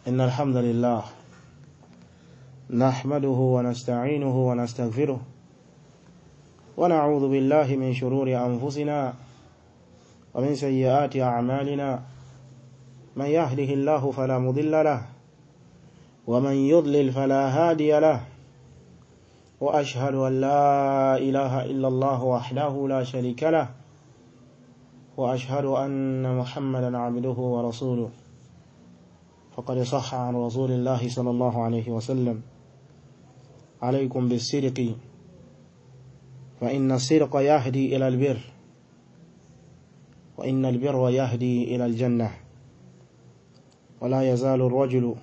إن الحمد لله نحمده ونستعينه ونستغفره ونعوذ بالله من شرور أنفسنا ومن سيئات أعمالنا من يهده الله فلا مضل له ومن يضلل فلا هادي له وأشهد أن لا إله إلا الله وحده لا شريك له وأشهد أن محمدا عبده ورسوله فقد صح عن رسول الله صلى الله عليه وسلم عليكم بالصدق فإن الصدق يهدي إلى البر وإن البر يهدي إلى الجنة ولا يزال الرجل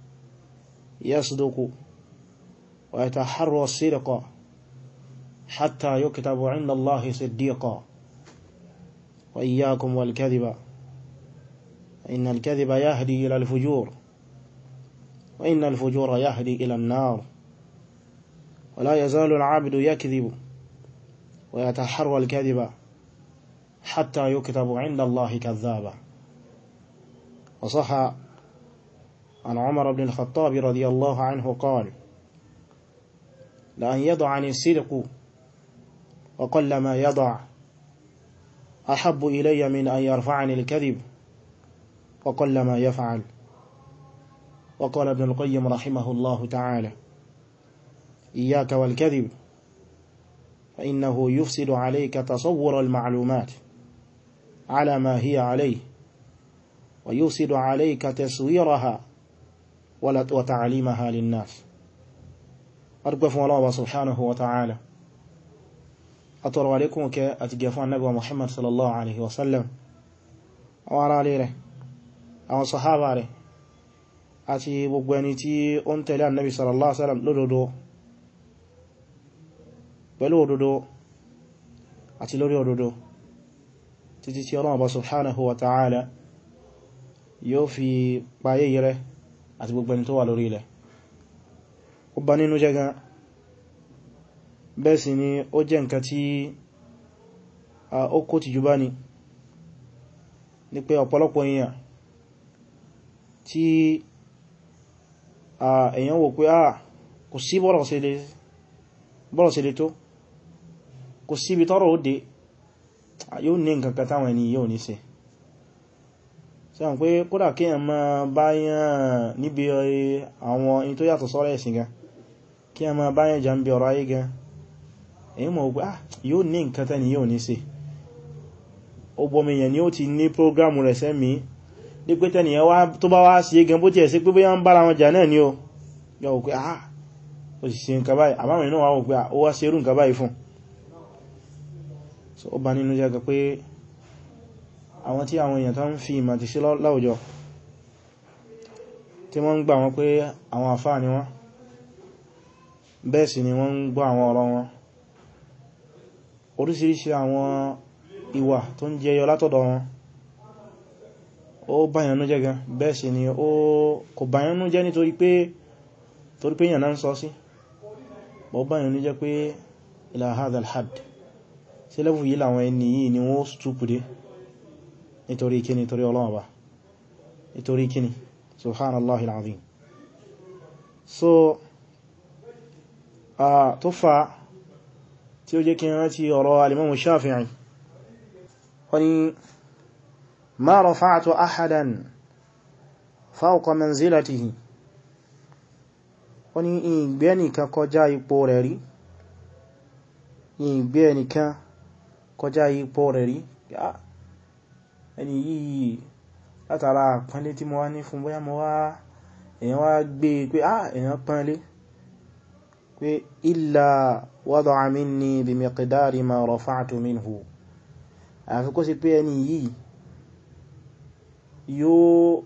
يصدق ويتحرى الصدق حتى يكتب عند الله صديقا وإياكم والكذب إن الكذب يهدي إلى الفجور وإن الفجور يهدي إلى النار ولا يزال العبد يكذب ويتحرى الكذب حتى يكتب عند الله كذابا. وصح عن عمر بن الخطاب رضي الله عنه قال: لأن يضعني الصدق وقل ما يضع أحب إلي من أن يرفعني الكذب وقل ما يفعل. وقال ابن القيم رحمه الله تعالى: إياك والكذب فإنه يفسد عليك تصور المعلومات على ما هي عليه ويفسد عليك تسويرها وتعليمها للناس. أرجو الله سبحانه وتعالى أطر عليكم كأتجفوا النبي محمد صلى الله عليه وسلم وعلى عليه àwọn sàhábà rẹ̀ àti gbogbo ẹni tí ó ń tẹ̀lé annabi sallallahu alaihi wasallam lódodo pẹ̀lú òdodo àti lórí òdodo títí tí Ọlọ́run Ọba subhanahu wa ta'ala yóò fi páyé rẹ̀ àti gbogbo ẹni tó wà lórí ilẹ̀. Ó bà nínú jẹ́ gan, bẹ́ẹ̀ sì ni ó jẹ́ nǹkan tí ó kó tìjú bá ní pé ọ̀pọ̀lọpọ̀ èèyàn tí èyàn wò pé kò sí bọ́rọ̀ sí lè tó, kò sí ibi tọ́rọ̀ ó dé, yóò ní nǹkan kan táwọn ẹni yóò ní ṣe. Sẹ́wọ̀n pé kódà kíyàn máa báyàn níbi àwọn in tó yàtọ̀ sọ́rọ̀ ẹ̀sìn gan, kíyàn máa báyàn jà ń bí ọ̀rọ̀ ayé gan, èyí mọ̀ pé yóò ní nǹkan tẹ́ni yóò ní ṣe. Ó gbọmìyàn ni ó ti ní prógrámù rẹ̀ sẹ́mìí ní pé tẹ́nìyàn wá tó bá wá sí gan bó ti ẹ̀ sí pé bóyá ń bára wọn jà náà ni ó yọ wò pé ó sì ṣe nǹkan báyìí, àbáwọn inú wà wò pé ó wá ṣe irú nǹkan báyìí fún. So ó bà nínú jẹ́ pé àwọn tí àwọn èèyàn tó ń fi ìmọ̀ ti sí láwùjọ tí wọ́n ń gbà wọn pé àwọn àfáà ni wọ́n, bẹ́ẹ̀ sì ni wọ́n ń gbọ́ àwọn ọ̀rọ̀ wọn, oríṣiríṣi àwọn ìwà tó ń jẹyọ látọ̀dọ̀ wọn ó báyànú jẹ́ gan, bẹ́ẹ̀ sì ni ó kò báyànú jẹ́ nítorí pé èyàn náà ń sọ sí, ó báyànú jẹ́ pé ila hadha al-hadd sí lẹ́fù yìí làwọn ẹni yìí ni wọ́n stúpùdé nítorí kíni, nítorí Ọlọ́run Ọba, nítorí kíni, subhanallahil azim. So tó fa tí ó jẹ́ kí n rántí ọ̀rọ̀ al-Imam Shafi'i, wọ́n ni ما رفعت أحدا فوق منزلته. wọ́n ní ìgbé ẹnìkan kọjá ipò rẹ̀ rí, ìgbé ẹnìkan kọjá ipò rẹ̀ rí, ẹni yìí látara pánlé tí mo wá ní fún, bóyá mo wá èyàn wá gbé pé èyàn pánlé pé illa wada'a minni bi miqdari ma rafa'tu minhu, àfi kó sí pé ẹni yìí yóò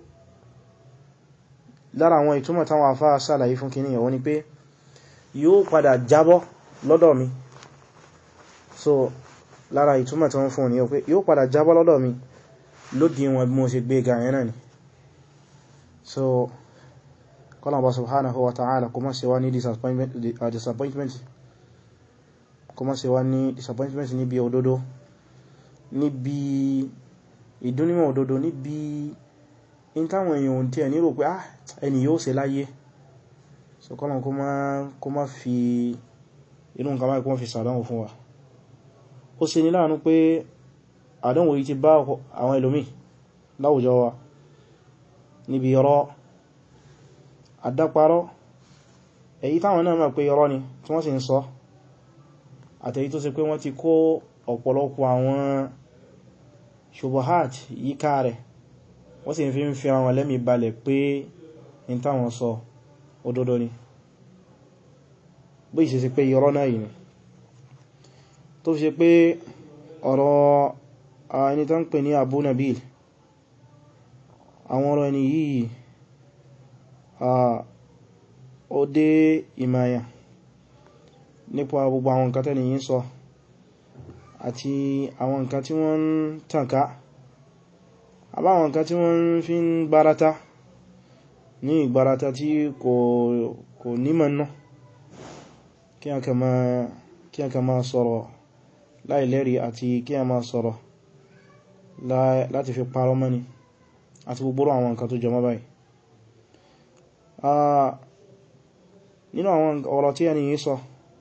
lára àwọn ìtumọ̀ táwọn àfáà ṣàlàyé fún kìíní yẹn, wọ́n ní pé yóò padà jábọ́ lọ́dọ̀ mi. So lára ìtumọ̀ tí wọ́n fún ní pé yóò padà jábọ́ lọ́dọ̀ mi lódí wọn bí mo ṣe gbé ga yẹn náà ni. So kọ́lá bá subhanahu wa ta'ala kó má ṣe wá ní disappointment, kó má ṣe wá ní disappointment níbi òdodo, níbi ìdúnnímọ̀ òdodo, níbi in táwọn èèyàn tí ẹ̀ nírò pé ẹni yóò ṣe láyé, so kọ́lọ̀n kó má fi inú nǹkan báyìí kó má fi sàdánwò fún wa. Ó ṣe ní láàánú pé àdánwò yìí ti bá àwọn ẹlòmí láwùjọ wa níbi irọ́ àdáparọ́, èyí táwọn náà mọ̀ pé irọ́ ni tí wọ́n sì ń sọ, àtèyí tó ṣe pé wọ́n ti kó ọ̀pọ̀lọpọ̀ àwọn ṣubuhat yíká rẹ̀, wọ́n sì fi ń fi àwọn lẹ́mí balẹ̀ pé in táwọn sọ òdodo ni, bó ìṣẹ́ sí pé irọ́ náà yìí ni. Tó fi ṣe pé ọ̀rọ̀ ẹni tó ń pè ní Abu Nabil, àwọn ọ̀rọ̀ ẹni yìí ó dé ìmáyà nípa gbogbo àwọn nǹkan tẹ́ni yìí sọ àti àwọn nǹkan tí wọ́n ń tànká, àbáwọn nǹkan tí wọ́n fi ń gbárata ní ìgbárata tí kò nímọ̀ náà, kí a kà máa sọ̀rọ̀ láìlẹ́rí àti kí a máa sọ̀rọ̀ láti fi parọ́ mọ́ni àti gbogbo àwọn nǹkan tó jọ mọ́ báyìí. Nínú àwọn ọ̀rọ̀ tí ẹni yìí sọ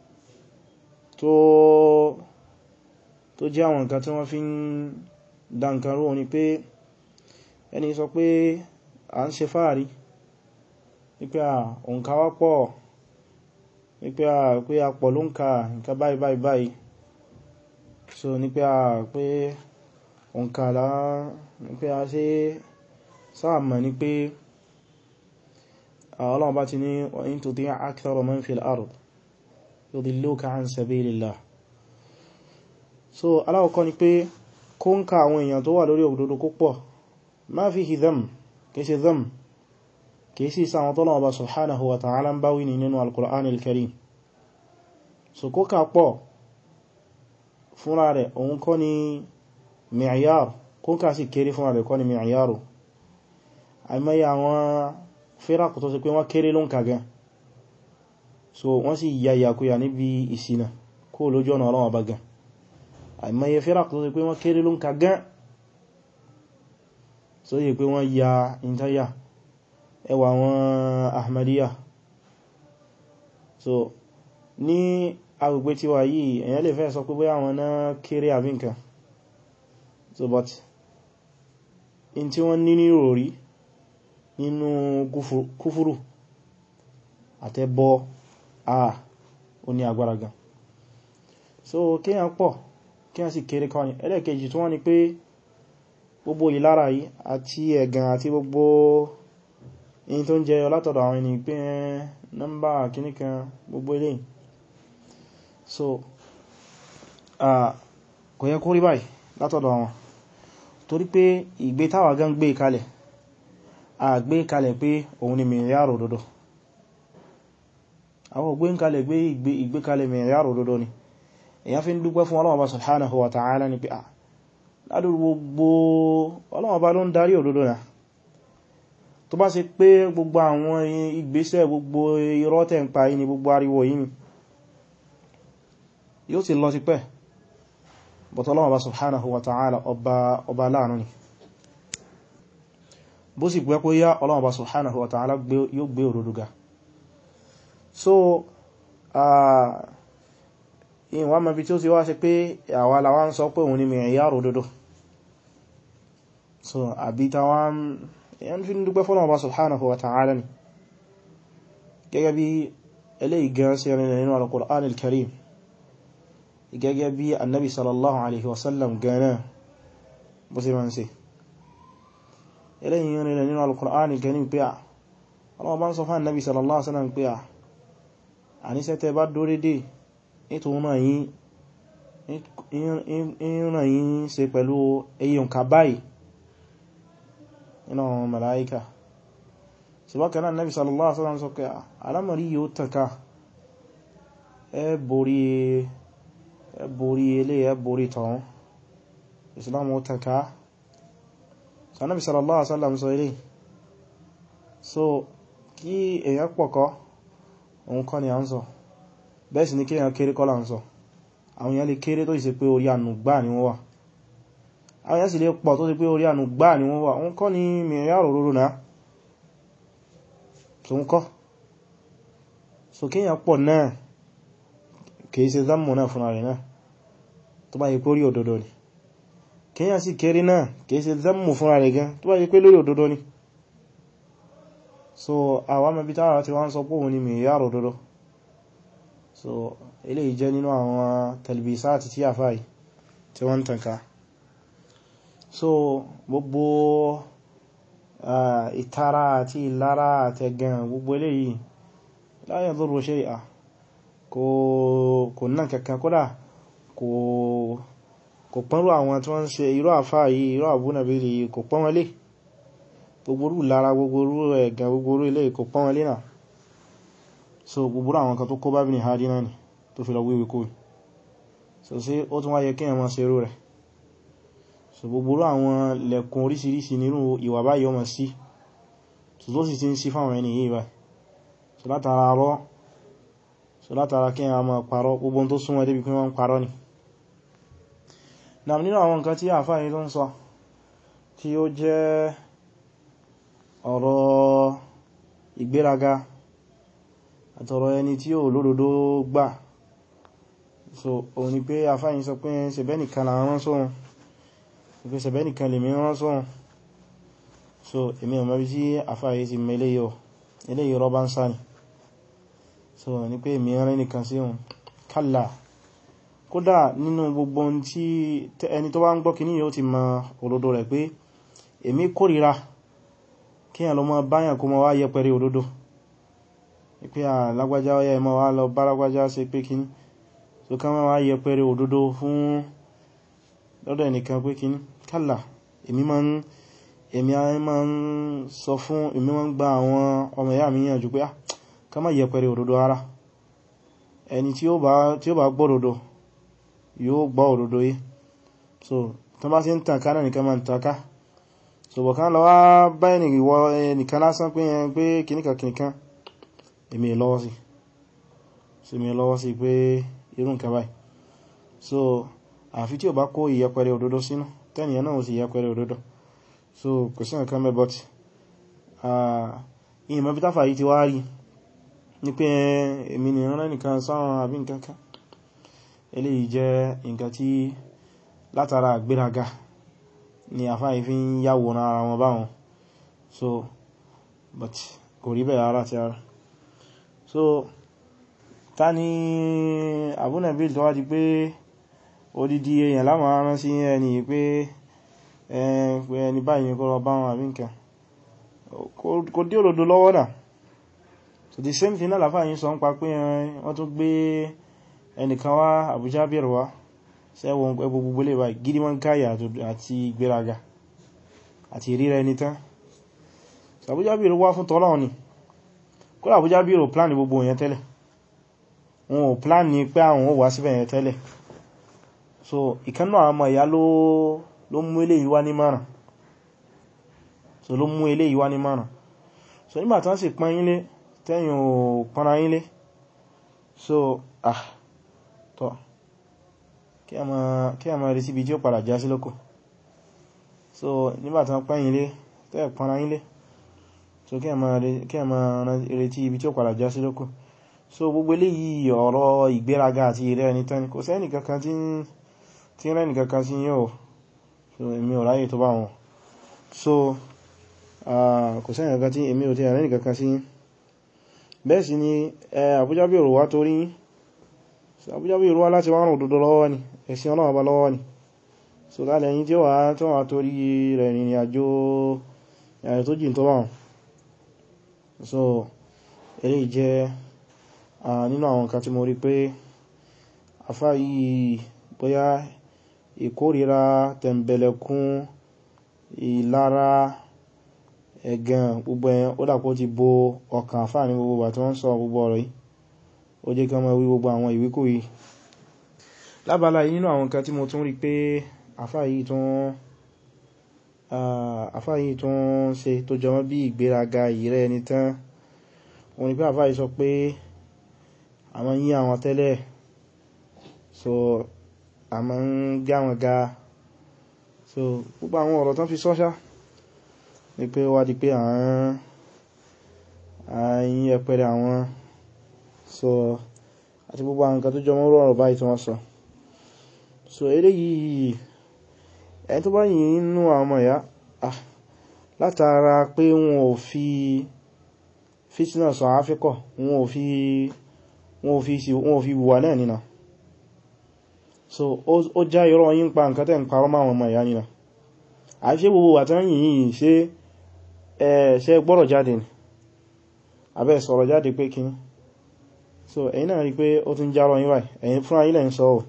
tó jẹ́ àwọn nǹkan tí wọ́n fi ń dá nǹkan rú ni pé ẹni sọ pé à ń ṣe fáàrí wípé òǹkà wá pọ̀, wípé a pọ̀ ló ń ka nǹkan báyìí báyìí, so ní pé òǹkà ní pé a ṣe sáàmà ní pé Ọlọ́run bá ti ní wa in tuti' akthara man fil ard yudilluka an sabilillah. So aláwọ̀kọ́ ni pé kó ń ka àwọn èèyàn tó wà lórí òdodo kó pọ̀, ma fihi dham, kìí ṣe dham, kìí sí sáwọn tọ́lọ́run bá subhanahu wa ta'ala ń báwí ní nínú al-Qur'an al-Karim. So kó ká pọ̀ fúnra rẹ̀ òun kọ́ ni mi'yar, kó ká sì kéré fúnra rẹ̀ kọ́ ni mi'yaru. Àìmọye àwọn fíràkù tó sì pé wọ́n kéré ló ń ka gan, so wọ́n sì yàyàkúyà níbi ìṣìnà kó lójú ọ̀nà Ọlọ́run bá gan. Àìmọye fíràkù tó sì pé wọ́n kéré ló ń ka gan, so yí pé wọ́n ya ìntayà, ẹwà wọn Ahmadiyya. So ní agbègbè tí wà yìí èyàn lè fẹ́ sọ pé bóyá àwọn náà kéré àbí nǹkan, so but in tí wọ́n ní ní ròrí nínú kúfúrù àtẹ́bọ́ ó ní agbára gan. So kíyàn pọ̀ kíyàn sì kéré kọ́ ni. Ẹlẹ́ẹ̀kejì tí wọ́n ni pé gbogbo ìlara yìí àti ẹ̀gàn àti gbogbo in tó ń jẹ látọ̀dọ̀ àwọn ẹni pé nọ́mbà kìníkan gbogbo eléyìí, so kò yẹ kó rí báyìí látọ̀dọ̀ àwọn, torí pé ìgbé táwà gan gbé kalẹ̀ àgbé kalẹ̀ pé òun ni mìíyàrò òdodo. Àwọn ògbé kalẹ̀ gbé ìgbé kalẹ̀ mìíyàrò òdodo ni èyàn fi ń dúpẹ́ fún Ọlọ́run subhanahu wa ta'ala ni pé ládùrú gbogbo Ọlọ́run ló ń darí òdodo náà. Tó bá ṣe pé gbogbo àwọn ìgbésẹ̀ gbogbo irọ́ tẹ́ ń pa yìí ni gbogbo ariwo yìí ni yóò ti lọ ti pẹ́, but Ọlọ́run subhanahu wa ta'ala ọba láàánú ni. Bó sì pẹ́ kó yá Ọlọ́run subhanahu wa ta'ala yóò gbé òdodo ga. So ìwọ̀n mẹ́bí tí ó ti wá ṣe pé àwa la wá ń sọ pé òun ni mi'yar òdodo, so àbí tàwọn èyàn fi ń dúpẹ́ fún Ọlọ́run subhanahu wa ta'ala ni, gẹ́gẹ́ bí eléyìí gan sí ẹrin nínú al-Qur'an al-Karim, gẹ́gẹ́ bí annabi sallallahu alaihi wasallam gana bó sí rán sí eléyìí rìn nínú al-Qur'an al-Karim pé Ọlọ́run bá ń sọ fún annabi sallallahu alaihi wasallam pé a ní sẹ́tẹ̀ bá dórédé nítorí ìrìnà yìí ṣe pẹ̀lú èyàn kàbáyì iná àwọn màláíkà. Ṣùgbọ́n Nabi sallallahu alaihi wasallam sọ pé alámọ̀rí yóò tànká, ẹ borí ilé ẹ borí tọ̀hún, Islam ó tànká. So Nabi sallallahu alaihi wasallam sọ ilé, so kí èyàn pọ̀kọ́ òun kọ́ ni a ń sọ, bẹ́ẹ̀ sì ni kí èyàn kéré kọ́ là ń sọ. Àwọn èyàn lè kéré tó ìṣe pé orí ànù gbà ní wọ́n wà, àwọn yẹn sì lè pọ̀ tó ti pé orí ànù gbáà ni wọ́n wà, wọ́n kọ́ ní mìíràn òdodo náà tó ń kọ́. So kíyàn pọ̀ náà kìí ṣe zammu náà fúnra rẹ̀ náà tó bá yí pé orí òdodo ni, kíyàn sì kéré náà kìí ṣe zammu fúnra rẹ̀ gan tó bá yí pé lórí òdodo ni. So àwọn mẹ́bí táwà tí wọ́n sọ pé òun ni mìíràn òdodo. So eléyìí jẹ́ nínú àwọn talbisáàtì tí àfáà tí wọ́n tànká. So gbogbo ìtara àti ìlara àtẹ̀gàn gbogbo eléyìí la yadurru shay'a, kò náà kankan, kódà kò pọ́nrú àwọn tí wọ́n ń ṣe irú àfáà yìí, irú Abu Nabil yìí, kò pọ́n wọn lé. Gbogbo rú lára, gbogbo rú ẹ̀gàn, gbogbo rú eléyìí kò pọ́n wọn lé náà. So gbogbo àwọn kan tó kó bá Ibn Hadi náà ni tó fi lọ wíwí kó. So sí ó tún wáyé kí ẹ̀mọ́ sí irú rẹ̀. So gbogbo àwọn lẹ̀kùn oríṣiríṣi nínú ìwà báyìí ọmọ sí, so tó sì ti ń sí fáwọn ẹni yìí báyìí. So látara rọ́, so látara kí a máa parọ́, gbogbo tó súnmọ́ débi pé wọ́n parọ́ ni. Náà nínú àwọn nǹkan tí àfáà yìí tó ń sọ tí ó jẹ́ ọ̀rọ̀ ìgbéraga àtọ̀rọ̀ ẹni tí ó lódodo gbà. So òun ni pé àfáà yìí sọ pé ṣẹ̀bẹ́ nìkan là rán sóhun, pé ṣẹ̀bẹ́ nìkan lè mi rán sóhun. So èmi ò mọ̀ bí tí àfáà yìí ti mẹ́lẹ̀ yọ eléyìí rọ́bá ń sáni. So ní pé èmi rán nìkan sí òun kálà, kódà nínú gbogbo tí ẹni tó bá ń gbọ́ kìíní yóò ti mọ òdodo rẹ̀ pé èmi kórìíra kí èèyàn lọ mọ́ báyàn kó mọ́ wá yẹpẹrẹ òdodo, pé lágbájá ọyá ẹmọ́ wá lọ bá lágbájá ṣe pé kíní, so ká mọ́ wá yẹpẹrẹ òdodo fún lọ́dọ̀ ẹnìkan pé kíní kálà. Èmi máa ń sọ fún, èmi máa ń gba àwọn ọmọ ìyá mi yànjú pé ká má yẹpẹrẹ òdodo ara. Ẹni tí ó bá gbọ́ òdodo yóò gbọ́ òdodo yìí. So tó bá sí ń tàn ká náà nìkan máa ń tàn ká. So bọ̀ kán lọ wá bá ẹnìkan lásán pé kìníkan èmi lọ́wọ́ sí. So èmi lọ́wọ́ sí pé irú nǹkan báyìí. So àfi tí ó bá kó ìyẹpẹrẹ òdodo sínú, tẹ́nìyàn náà ó sì yẹpẹrẹ òdodo. So kò sí nǹkan mẹ́, but ìyìnmọ̀ bí táfà yìí ti wá rí ní pé èmi ni rán nìkan sáwọn àbí nǹkan kan. Eléyìí jẹ́ nǹkan tí látara àgbéraga ni àfáà yìí fi ń yàwòrán ara wọn báwọn. So but kò rí bẹ́ẹ̀ ara ti ara. So ta ni Abu Nabil tó wá di pé odidi èèyàn láwọn arán sí ẹni pé ẹni báyìí kó lọ bá wọn àbí nǹkan, kò dí òdodo lọ́wọ́ náà. So the same thing náà láfáà yìí sọ ń pa pé wọ́n tún gbé ẹnìkan wá Abu Jabir wá sẹ́wọ̀n gbogbo lè bá gidi mọ́ káyà àti ìgbéraga àti ìríra ẹni tán. So Abu Jabir wá fún tọ́lọ́run ni, kó Abu Jabir ò plan gbogbo yẹn tẹ́lẹ̀, wọn ò plan ní pé àwọn ò wá síbẹ̀ yẹn tẹ́lẹ̀. So ìkan náà àmọ́ ìyá ló mú eléyìí wá ní márùn. So ló mú eléyìí wá ní márùn. So nígbà tán sì pọ́n yín lé tẹ́yìn ò pọ́nra yín lé, so tọ́ kí a máa rí síbi tí ó padà já sí lókò. So nígbàtí pọ́n yín lé tẹ́ẹ̀ pọ́nra yín lé, so kí a máa retí ibi tí ó padà já sí lókò. So gbogbo eléyìí ọ̀rọ̀ ìgbéraga àti ìrẹ́ ẹni tán ni, kò sẹ́ni kankan tí rẹ́ nìkankan sí yóò. So èmi ò ráyè tó bá wọn. So kò sẹ́ni kankan tí èmi ò tí rẹ́ nìkankan sí. Bẹ́ẹ̀ sì ni Abu Jabir wá torí Abu Jabir wá láti wá rán òdodo lọ́wọ́ ni, ẹ̀sìn Ọlọ́run bá lọ́wọ́ ni. So lálẹ́ yìí tí ó wà torí rẹ̀ ní àjò tó jìn tó bá wọn. So eléyìí jẹ́ nínú àwọn nǹkan tí mo rí pé àfáà yìí bóyá ìkórìíra, tẹ̀mbẹ̀lẹ̀kún, ìlara, ẹ̀gàn gbogbo ẹ̀ ó dàpọ̀ ti bo ọkàn àfáà ní gbogbo àti wọ́n sọ gbogbo ọ̀rọ̀ yìí. Ó jẹ́ kí wọ́n máa wí gbogbo àwọn ìwíkú yìí. Lábàlá yìí nínú àwọn nǹkan tí mo tún rí pé àfáà yìí tún ṣe tó jọmọ́ bí ìgbéraga ìrẹ́ ẹni tán. Wọ́n ní pé àfáà yìí sọ pé àwọn yí àwọn tẹ́lẹ̀, so àmọ́ ń gbé àwọn ga, so gbogbo àwọn ọ̀rọ̀ tán fi sọ́ṣá ní pé wá di pé àyín ẹpẹrẹ àwọn so àti gbogbo àwọn nǹkan tó jọ mọ́ ọ̀rọ̀ báyìí tí wọ́n sọ so eléyìí ẹni tó bá yìí nínú àwọn ọmọ ìyá látara pé wọn ò fi fitna sọ àfikọ̀ wọn ò fi wà náà nínà so ó já irọ́ yín pa nǹkan tẹ́ ń parọ́ máa wọn ọmọ ìyá nínà àṣẹ gbogbo wà tán yìí ṣe gbọ́rọ̀ jáde ni abẹ́ sọ̀rọ̀ jáde pé kíní so ẹ̀yin náà rí pé ó tún járọ yín báyìí ẹ̀yin fúnra yín lẹ̀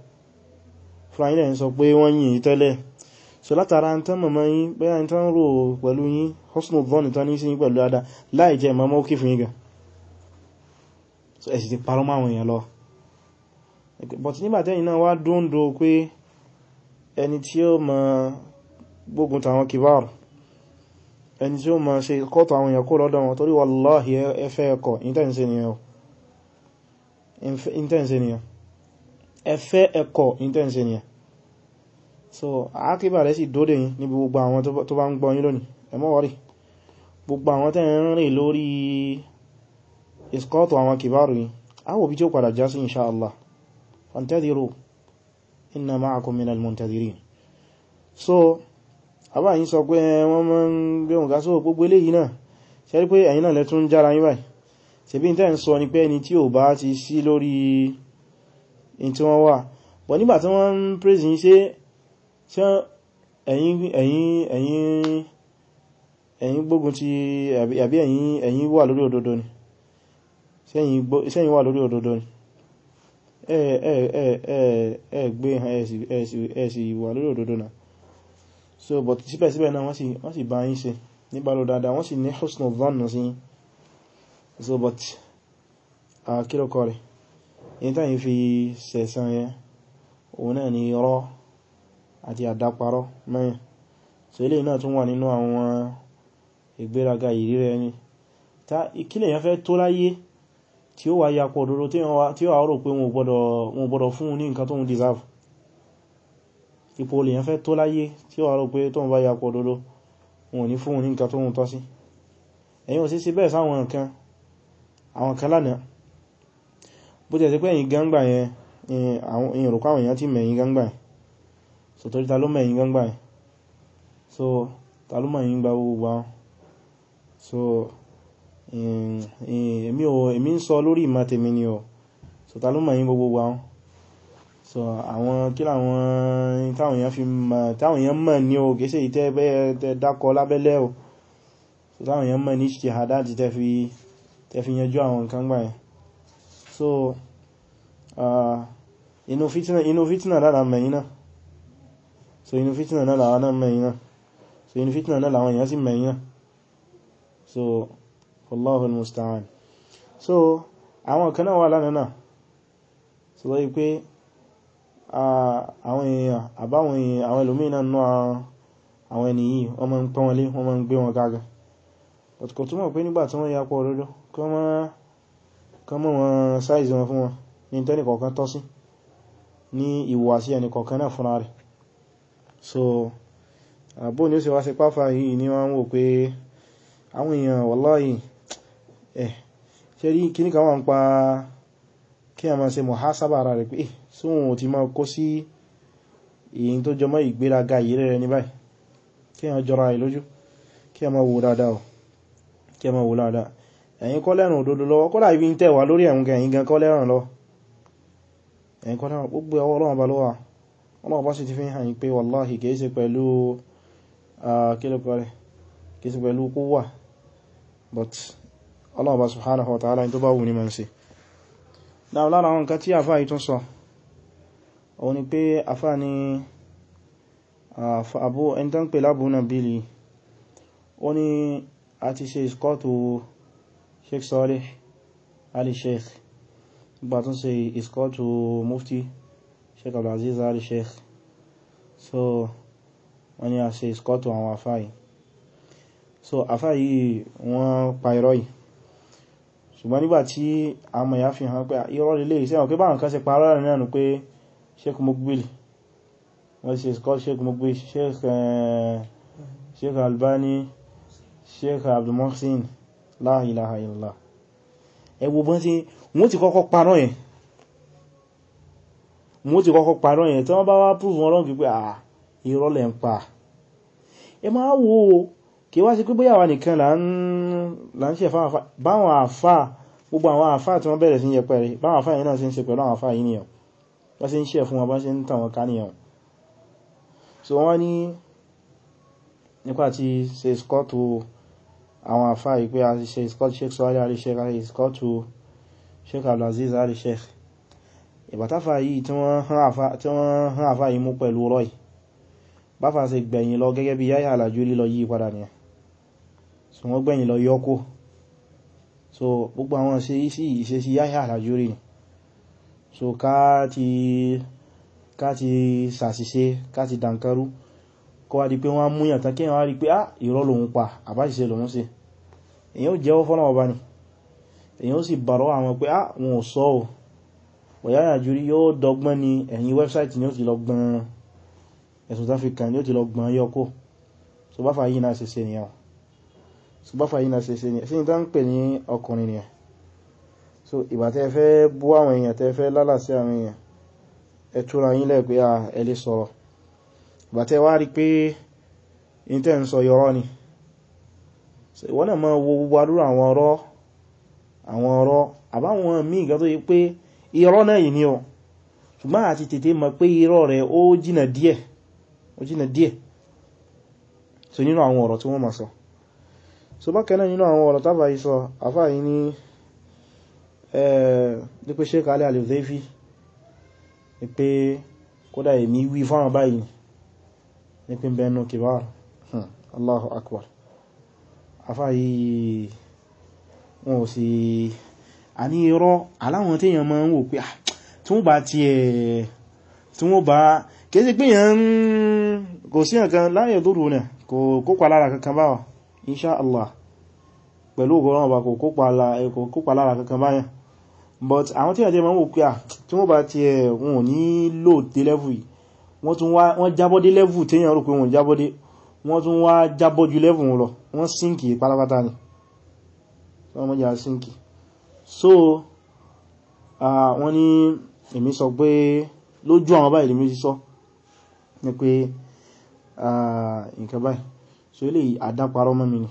ń sọ pé wọ́n yìn tẹ́lẹ̀ so látara ń tán mọ̀mọ́ yín bẹ́yà ń tán rò pẹ̀lú yín husnul dhanni tán ní sí yín pẹ̀lú dáadáa láì jẹ́ mọ́mọ́ kí fún yín gan so ẹ̀sì ti parọ́ máwọn èèyàn lọ but nígbàtẹ́yìn náà wá dóńdó pé ẹni tí ó mọ gbógun tàwọn kìbáàrù ẹni tí ó mọ ṣe kọ́tọ̀ àwọn èèyàn kó lọ́dọ̀ wọn torí wallahi ẹfẹ́ ẹkọ̀ intense nìyàn so àákíbà rẹ̀ sì dóde yìí níbi gbogbo àwọn tó bá ń gbọ́ yín lónìí ẹ má worry gbogbo àwọn tẹ́ ń rìn lórí ìskọ́tọ̀ àwọn kìbáàrù yìí àwọ̀ bí tí ó padà já sí inṣáàlá fantadhiru inna ma'akum minal muntadhirin so àbá yìí sọ pé wọ́n mọ́ ń gbé wọn ká só gbogbo eléyìí náà ṣe rí pé ẹ̀yin náà lẹ́tún jára yín báyìí ṣe bí n tẹ́ ń sọ ní pé ẹni tí ò bá ti sí lórí in tí wọ́n wà bọ̀ nígbà tí wọ́n ń praise yín ṣe ẹ̀yin gbógun ti àbí ẹ̀yin wà lórí òdodo ni sẹ́yìn wà lórí òdodo ni gbé ẹ̀sì wà lórí òdodo náà so but síbẹ̀síbẹ̀ náà wọ́n sì bá yín ṣe níbàlò dáadáa wọ́n sì ní husnul dhann sí so but kílọ̀kọ́ rẹ̀ yí tàyí fi sẹ̀sán yẹn òun náà ni rọ́ àti àdáparọ́ mẹ́yìn so ilé náà tún wà nínú àwọn ìgbéraga ìrírẹ́ ẹni ìkílẹ̀ yẹn fẹ́ tó láyé tí ó wà yapọ̀ òdodo tí ó wà rò pé wọn gbọ́dọ̀ fún ní nǹkan tó ń deserve ipò olè yẹn fẹ́ tó láyé tí ó wà rò pé tó ń bá yapọ̀ òdodo wọn ò ní fún ní nǹkan tó ń tọ́ sí ẹ̀yin ò sí sí bẹ́ẹ̀ sáwọn àwọn kan lánàá bó tẹ̀ sí pé ẹ̀yin gángba yẹn èyàn rò káwọn èèyàn ti mẹ̀yìn gángba yẹn so torí ta ló mẹ̀yìn gángba yẹn so ta ló mẹ̀yìn gba gbogbo wọn so èmi ń sọ lórí ìmọ̀ tèmi ni o so ta ló mẹ̀yìn gbogbo wọn so àwọn kí láwọn táwọn èèyàn mọ̀ ní o kìí ṣe ìtẹ́ bẹ́ẹ̀ dákọ lábẹ́lẹ́ o so táwọn èèyàn mọ̀ ní ijtihādat tẹ́ fi yanjú àwọn nǹkan gbà yẹn so inú fitna lára mẹ́yìn náà so inú fitna náà lára náà mẹ́yìn náà so inú fitna náà láwọn èèyàn sí mẹ́yìn náà so wallahul musta'an so àwọn kan náà wà lánàá náà so lọ́yí pé àwọn èèyàn àbáwọn èèyàn àwọn ẹlòmíràn náà àwọn ẹni yìí wọ́n máa ń pọ́n wọlé wọ́n máa ń gbé wọn gága but kò túnmọ̀ pé nígbà tí wọ́n ya pọ̀ òdodo kọ́ mọ́ wọn sáìzì wọn fún wọn ní tẹ́nì kọ̀ọ̀kan tọ́ sí ní ìwàsí ẹni kọ̀ọ̀kan náà fúnra rẹ̀ so àbó ní ó sì wá sí páfà yìí ní wọ́n wò pé àwọn èèyàn wallahi ṣe rí kíní kan wà ń pa kí a máa ṣe muhasaba ara rẹ̀ pé sóhun ò ti máa kó sí èyí tó jọmọ́ ìgbéraga yìí rẹ̀ ní báyìí kí a jọra ẹ̀ lójú kí a máa wò dáadáa ẹ̀yin kọ́ lẹ́rùn òdodo lọ́wọ́ kọ́lá ibi ń tẹ́wà lórí ẹ̀hùn ẹ̀yin gan kọ́ lẹ́rùn lọ ẹ̀yin kọ́ lẹ́rùn gbogbo ọwọ́ Ọlọ́run bá lọ́wọ́ Ọlọ́run bá sì ti fi hàn yín pé wallahi kìí ṣe pẹ̀lú kílùkọ́rẹ̀ kìí ṣe pẹ̀lú quwwa but Ọlọ́run bá subhanahu wa ta'ala tó bá wù ní mọ́ sí náà lára àwọn nǹkan tí àfáà yìí tún sọ òun ni pé àfáà ni àbú ẹni tán pè lábú náà bílì ó ní a ti ṣe ìskọ́tù Sheikh Salih Ali Sheikh gbà tún ṣe ìskọ́tù mufti Sheikh Abdulaziz Ali Sheikh so wọ́n ni a ṣe ìskọ́tù àwọn àfáà yìí so àfáà yìí wọ́n pa irọ́ yìí ṣùgbọ́n nígbàtí àmọ̀ ya fi hàn pé irọ́ lè iṣẹ́ ọ̀kẹ́ báwọn kan ṣe parọ́ rẹ̀ náà pé Sheikh Muqbil wọ́n ṣe scott Sheikh Mukbil, Sheikh Albani, Sheikh Abdul Muhsin, la ilaha illallah. Ẹwọ bọ́n tí wọ́n ti kọ́kọ́ parọ́ yẹn tí wọ́n bá wá prove wọn lọ́nkì pé irọ́ lẹ ń pa. Ẹ máa wo kí wá sí pé bóyá wà nìkan là ń ṣe báwọn àfá gbogbo àwọn àfá tí wọ́n bẹ̀rẹ̀ sí yẹpẹrẹ báwọn àfá yìí náà sí ń ṣe pẹ̀lú àwọn àfá yìí nìyàn wọ́n sí ń ṣe fún wọn bá sí ń tàn wọn ká nìyàn. So wọ́n ní nípa ti ṣe skọ́tù àwọn àfá yìí pé a ti ṣe skọ́tù Sheikh Sọ́lé Ali Sheikh, a ti skọ́tù Sheikh Abdulaziz Ali Sheikh. Ìbátáfà yìí tí wọ́n hán àfá yìí mú pẹ̀lú rọ́ì báfà ṣe gbẹ̀yìn lọ gẹ́gẹ́ bí Yahya Al-Hajuri lọ yí padà nìyàn. So wọ́n gbẹ̀yìn lọ yọ́kó. So gbogbo àwọn ìṣesí Yahya Al-Hajuri ni. So ká ti ṣàṣìṣe ká ti dànkarú kó wá di pé wọ́n mú yàn tán kí wọ́n rí pé irọ́ lòun pa àbáṣìṣe lòun ṣe. Èyàn ó jẹ́wọ́ fọ́nà ọba ni, èyàn ó sì bàrọ́ àwọn pé wọn ò sọ ò Yahya Al-Hajuri yóò dọ́gbọ́n ní ẹ̀yìn wẹ́bsáìtì ni ó ti lọ gbọ́n ẹ̀sùn tó fi kàn ní ó ti lọ gbọ́n yọkó. So báfà yìí náà ṣe ṣe nìyàn. So báfà yìí náà ṣe ṣe nìyàn sí ní tán pè ní ọkùnrin nìyàn. So ìgbà tẹ́ fẹ́ bú àwọn èèyàn tẹ́ fẹ́ lálà sí àwọn èèyàn ẹ túnra yín lẹ́ pé ẹ lè sọ̀rọ̀. Ìgbà tẹ́ wá rí pé intẹ́ ń sọ yọrọ ni. So ìwọ́n náà máa wo gbogbo àdúrà àwọn ọ̀rọ̀ àbáwọn míì gan tó yí pé irọ́ náà yìí ni ọ ṣùgbọ́n àti tètè mọ̀ pé irọ́ rẹ̀ ó jìnà díẹ̀ so nínú àwọn ọ̀rọ̀ tí wọ́n máa sọ. So bákan náà nínú àwọn ọ̀rọ̀ tábà yìí sọ àfáà yìí ní pé Sheikh Ali Al-Hudhayfi ní pé kódà èmi wí fáwọn báyìí ní pé bẹnu kibar. Allahu Akbar. Àfáà yìí wọn ò sí a ní irọ́ aláwọn tí èèyàn máa ń wò pé tí wọ́n bá kéèsì pé yẹn kò sí nǹkan láyé tó rú náà kò kópa lára kankan báwà insha Allah pẹ̀lú ọgọ́rọ̀ ọba kò kópa lára kankan báyàn. But àwọn tí àjẹ́ máa ń wò pé tí wọ́n bá wọn ò ní lò dé level yìí wọ́n jábọ́dé level tí èèyàn rò pé wọ́n jábọ́dé wọ́n tún wá jábọ́jú level wọn lọ wọ́n sínkì pátápátá ni wọ́n mọ́ jà sínkì. So wọ́n ní èmi sọ pé lójú àwọn báyìí lèmi sọ ní pé nǹkan báyìí so ilé àdáparọ́ mọ́ mi ni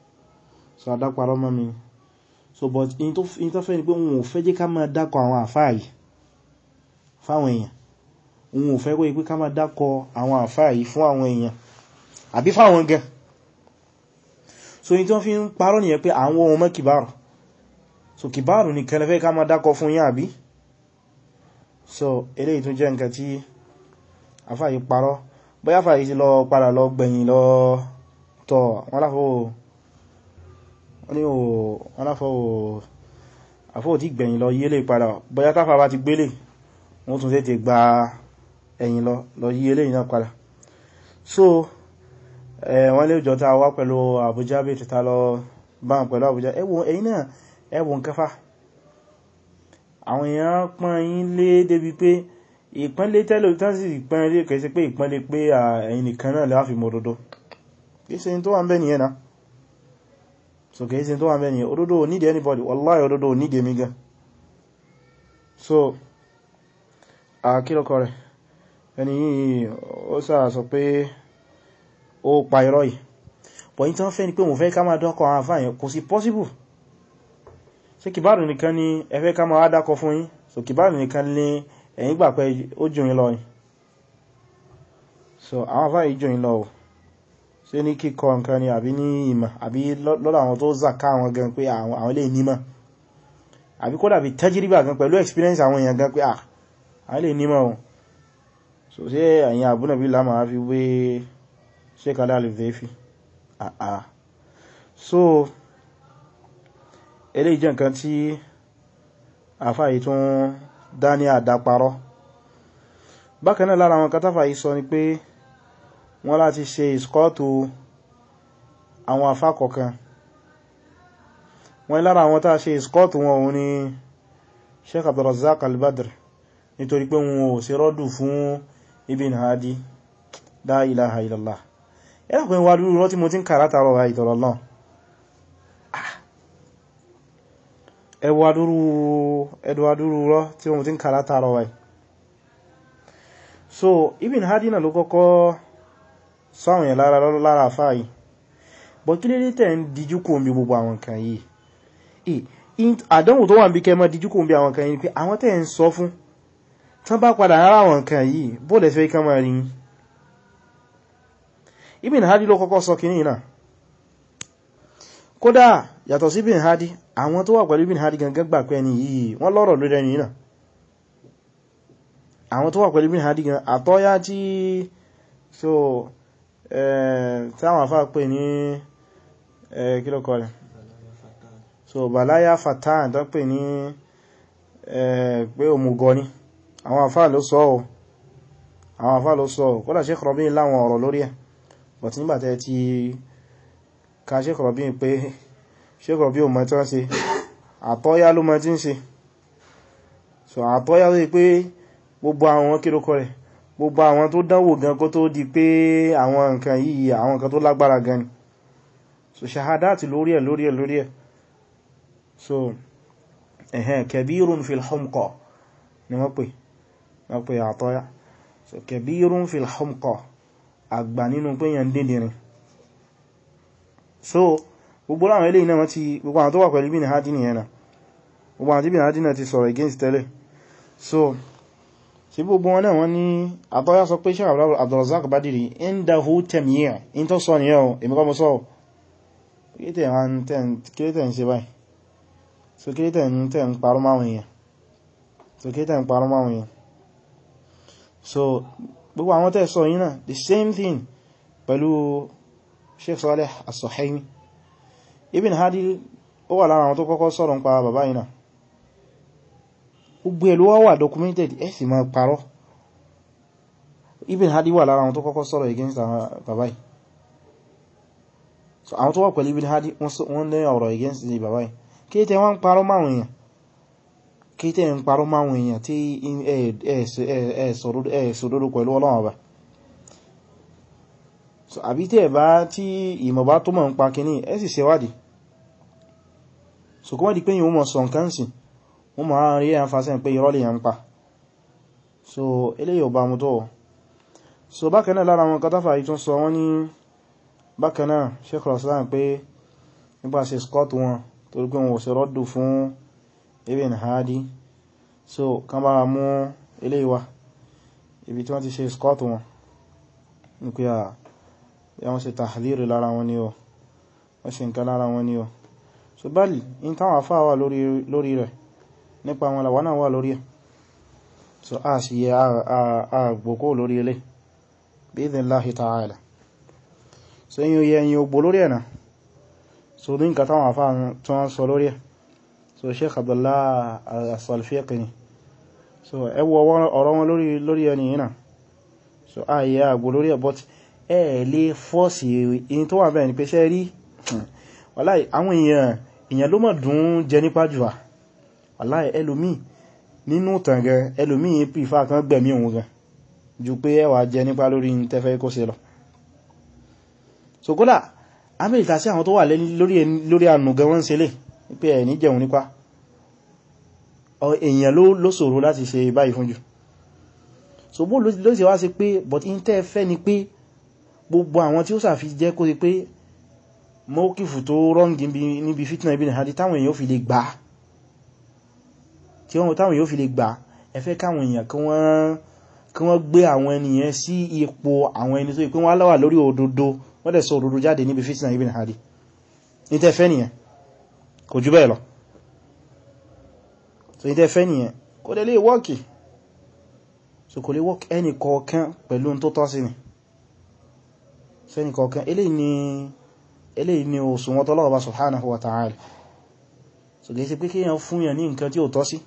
so but in tó fẹ́ ni pé wọn ò fẹ́ jẹ́ ká máa dákọ àwọn àfáà yìí fáwọn èèyàn wọn ò fẹ́ kó ipé ká máa dákọ àwọn àfáà yìí fún àwọn èèyàn àbí fáwọn gan. So in tó fi ń parọ́ nìyẹn pé àwọn ọmọ kìbárù so kìbárù ní kẹlẹ́fẹ́ ká máa dákọ fún yín àbí. So eléyìí tún jẹ́ nǹkan tí àfáà yìí parọ́ bóyá àfáà yìí ti lọ padà lọ gbẹ̀yìn lọ tọ̀ wọ́n láfọ́ àfọ́ tí gbẹ̀yìn lọ yílé padà bóyá káfà bá ti gbélé wọ́n tún tètè gba ẹ̀yìn lọ yílé ìná padà. So wọ́n lè jọta wá pẹ̀lú Àbújá bí títà lọ bá pẹ̀lú Àbújá ẹ̀yin náà ẹwọ̀n kẹfà àwọn èèyàn pọ́n yín lé débi pé ìpọ́nlé tẹ́lẹ̀ tán sì ìpọ́nlé kẹsí pé ìpọ́nlé pé ẹ̀yin nìkan náà láàfin mọ̀dọ̀dọ̀ kìí ṣe tó wà ń bẹ nìyẹn náà. So kìí ṣe tó wà ń bẹ nìyẹn òdodo ò need anybody wallahi òdodo ò need èmi gan. So kílọ̀kọ̀ rẹ̀ ẹni yìí ó sáà sọ pé ó pa irọ́ yìí but yí tán fẹ́ ni pé mo fẹ́ ká máa dọ́kọ̀ àwọn àfáàyàn kò sí possible. Ṣé kìbárù nìkan ni ẹ fẹ́ ká máa dákọ fún yín so kìbárù nìkan ní ẹ̀yin gbà pé ó jù yín lọ yìí so àwọn àfáàyàn jù yín lọ ò ṣe ní kíkọ nǹkan ni àbí ní ìmọ̀ àbí lọ́dọ̀ àwọn tó zàká àwọn gan pé àwọn ilé nímọ̀ àbí kódà bí tajiriba gan pẹ̀lú experience àwọn èèyàn gan pé àwọn ilé nímọ̀ ò so ṣe àyìn àbúnàbí lámà fi wé Sheikh Ali Al-Hudhayfi so eléyìí jẹ́ nǹkan tí àfáà yìí tún dá ní àdáparọ́. Bákan náà lára àwọn katáfà yìí sọ ni pé wọ́n láti ṣe ìskọ́tù àwọn àfáà kọ̀ọ̀kan wọ́n lára àwọn tàà ṣe ìskọ́tù wọn òun ni Sheikh Abdurrazzaq Al-Badr nítorí pé wọn ò ṣe rọ́dù fún Ibn Hadi la ilaha illallah ẹ̀rọ̀pẹ̀ wà lúrú rọ́ tí mo ti ń kàrátà rọ̀ wà ìtọ̀rọ̀ náà ẹwà dúrú rọ́ tí mo ti ń kàrátà rọ̀ wà. So Ibn Hadi náà ló kọ́kọ́ sáwọn yẹn lára àfáà yìí bọ̀ kí lè tẹ́ ń díjú kò ń bí gbogbo àwọn kan yìí àdánwò tó wà ń bí kẹ́ mọ́ díjú kò ń bí àwọn kan yìí pé àwọn tẹ́ ń sọ fún tán bá padà ara àwọn kan yìí bóòlẹ̀ fẹ́ kán máa rí. Ibn Hadi ló kọ́kọ́ sọ kìíní náà kódà yàtọ̀ sí Ibn Hadi àwọn tó wà pẹ̀lú Ibn Hadi gangan gbà pé ẹni yìí wọ́n lọ́rọ̀ lórí ẹni náà àwọn tó wà pẹ̀lú Ibn Hadi gan Àtọ́yá tí táwọn afá pè ní kílọ̀kọ́ rẹ̀ Balaya Fatan tó pè ní pé òmùgọ̀ ni àwọn afá ló sọ kódà Sheikh Rabi láwọn ọ̀rọ̀ lórí ẹ̀ but nígbàtẹ́ ti ká Sheikh Rabi pé Sheikh Rabi ò mọ̀ tí wọ́n ṣe Àtọ́yá ló mọ̀ tí ń ṣe Àtọ́yá rí pé gbogbo àwọn kílọ̀kọ́ rẹ̀ gbogbo àwọn tó dánwò gan kó tó di pé àwọn nǹkan yìí àwọn nǹkan tó lágbára gan ni ṣahadati lórí ẹ̀ kabirun fil humqa ni wọ́n pè Àtọ́yá kabirun fil humqa àgbà nínú pé yàn díndìnrin. Gbogbo àwọn eléyìí náà gbogbo àwọn tó wà pẹ̀lú Ibn Hadi nìyẹn náà gbogbo àwọn tí Ibn Hadi náà ti sọ̀rọ̀ against tẹ́lẹ̀ sí gbogbo wọn náà wọ́n ní Àtọ́yá sọ pé Sheikh Abdurrazzaq Badiri indahu tamyi' in tó sọ nìyẹn o èmi kọ́ mọ́ sọ kílítẹ̀ ń ṣe báyìí kílítẹ̀ ń parọ́ máwọn èèyàn gbogbo àwọn tẹ́ sọ yìí náà the same thing pẹ̀lú Sheikh Saleh As-Suhaimi. Ibn Hadi ó wà lára àwọn tó kọ́kọ́ sọ̀rọ̀ ń pa bàbá yìí náà gbogbo ẹ̀lú wà documented ẹ̀ sì máa parọ́. Ibn Hadi wà lára àwọn tó kọ́kọ́ sọ̀rọ̀ against bàbá yìí àwọn tó wà pẹ̀lú Ibn Hadi wọ́n lé ọ̀rọ̀ against bàbá yìí kí tẹ́ wọ́n ń parọ́ máwọn èèyàn tí ẹ̀ẹ̀sọ̀dọ́dọ̀ pẹ̀lú Ọlọ́run Ọba àbí tẹ́ bá tí ìmọ̀ bá tó mọ̀ ń pa kìíní ẹ̀ sì ṣèwádìí kó wá di pé yíò mọ̀ sọ nǹkan sí wọ́n máa rí àǹfàṣẹ́ pé irọ́ lè yàn ń pa eléyìí ò bá mú tó bákanáà lára wọn kátàfà yìí tún sọ wọ́n ní bákanáà Sheikh Raslan pé nípa ṣe scott wọn torí pé wọn ò ṣe rọ́dù fún Ibn Hadi kan bá mú eléyìí wá ibi tí wọ́n ti ṣe scott wọn ní pé wọ́n ṣe tahdhir lára wọn ni o wọ́n ṣe nǹkan lára wọn ni o báyìí in táwọn afá wà lórí rẹ̀ nípa wọn làwọn náà wà lórí ẹ̀ a sì yẹ àgbòkó lórí ilé bi'idhnillahi ta'ala yíò yẹ yíò gbò lórí ẹ̀nà ní nǹkan táwọn afá tí wọ́n sọ lórí ẹ̀ Sheikh Abdullah As-Salfiqi ni ẹwọ ọ̀rọ̀ wọn lórí ẹni yìí náà a yẹ àgbò lórí ẹ̀ but ẹ lè fọ́ọ̀sì in tó wà bẹ́ẹ̀ ni pé ṣe rí wàláì àwọn èèyàn ló mọ̀ dùn jẹ nípa jù wà wàláì ẹlòmí nínú tàngẹ ẹlòmí pìfà kan gbẹ̀mí òun gan ju pé ẹwà jẹ nípa lórí tẹfẹ́ kó ṣe lọ kódà amẹ́ríkà sí àwọn tó wà lórí ànùgẹ wọ́n ṣe lè pé ẹ̀ ní jẹun nípa èèyàn ló ṣòro láti ṣe báyìí fún jù bó ló ṣe wá sí pé but in tẹ́ fẹ́ ni pé gbogbo àwọn tí ó sàfi jẹ́ kó sí pé mọ́kífù tó rọ́ǹgì níbi fitna Ibn Hadi táwọn èèyàn fi lè gbà ẹfẹ́ káwọn èèyàn kí wọ́n gbé àwọn ènìyàn sí ipò àwọn ẹni tó ipé wọ́n láwà lórí òdodo wọ́n dẹ̀ sọ òdodo jáde níbi fitna Ibn Hadi ní tẹ́fẹ́ nìyẹn kò jù bẹ́ẹ̀ lọ ní tẹ́fẹ́ nìyẹn kò dẹ̀ lè wọ́kì kò lè wọ́kì ẹnì kọ̀ọ̀kan pẹ̀lú tó tọ́ sí ni ẹnì kọ̀ọ̀kan eléyìí ni òṣùwọ̀n tọ́lọ́wọ́ bá subhanahu wa ta'ala kìí ṣe pé kíyàn fún yàn ní nǹkan tí ó tọ́ sí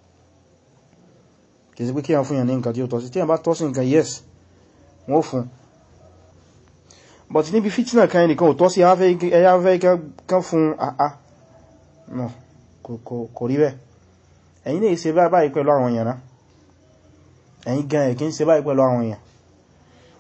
tí yàn bá tọ́ sí nǹkan yes wọ́n fún but níbi fitna kan ẹnìkan ò tọ́ sí ẹyà fẹ́ kan fún no kò rí bẹ́ẹ̀ ẹ̀yin lè ṣe báyìí pẹ̀lú àwọn èèyàn náà ẹ̀yin gan ẹ̀ kí ń ṣe báyìí pẹ̀lú àwọn èèyàn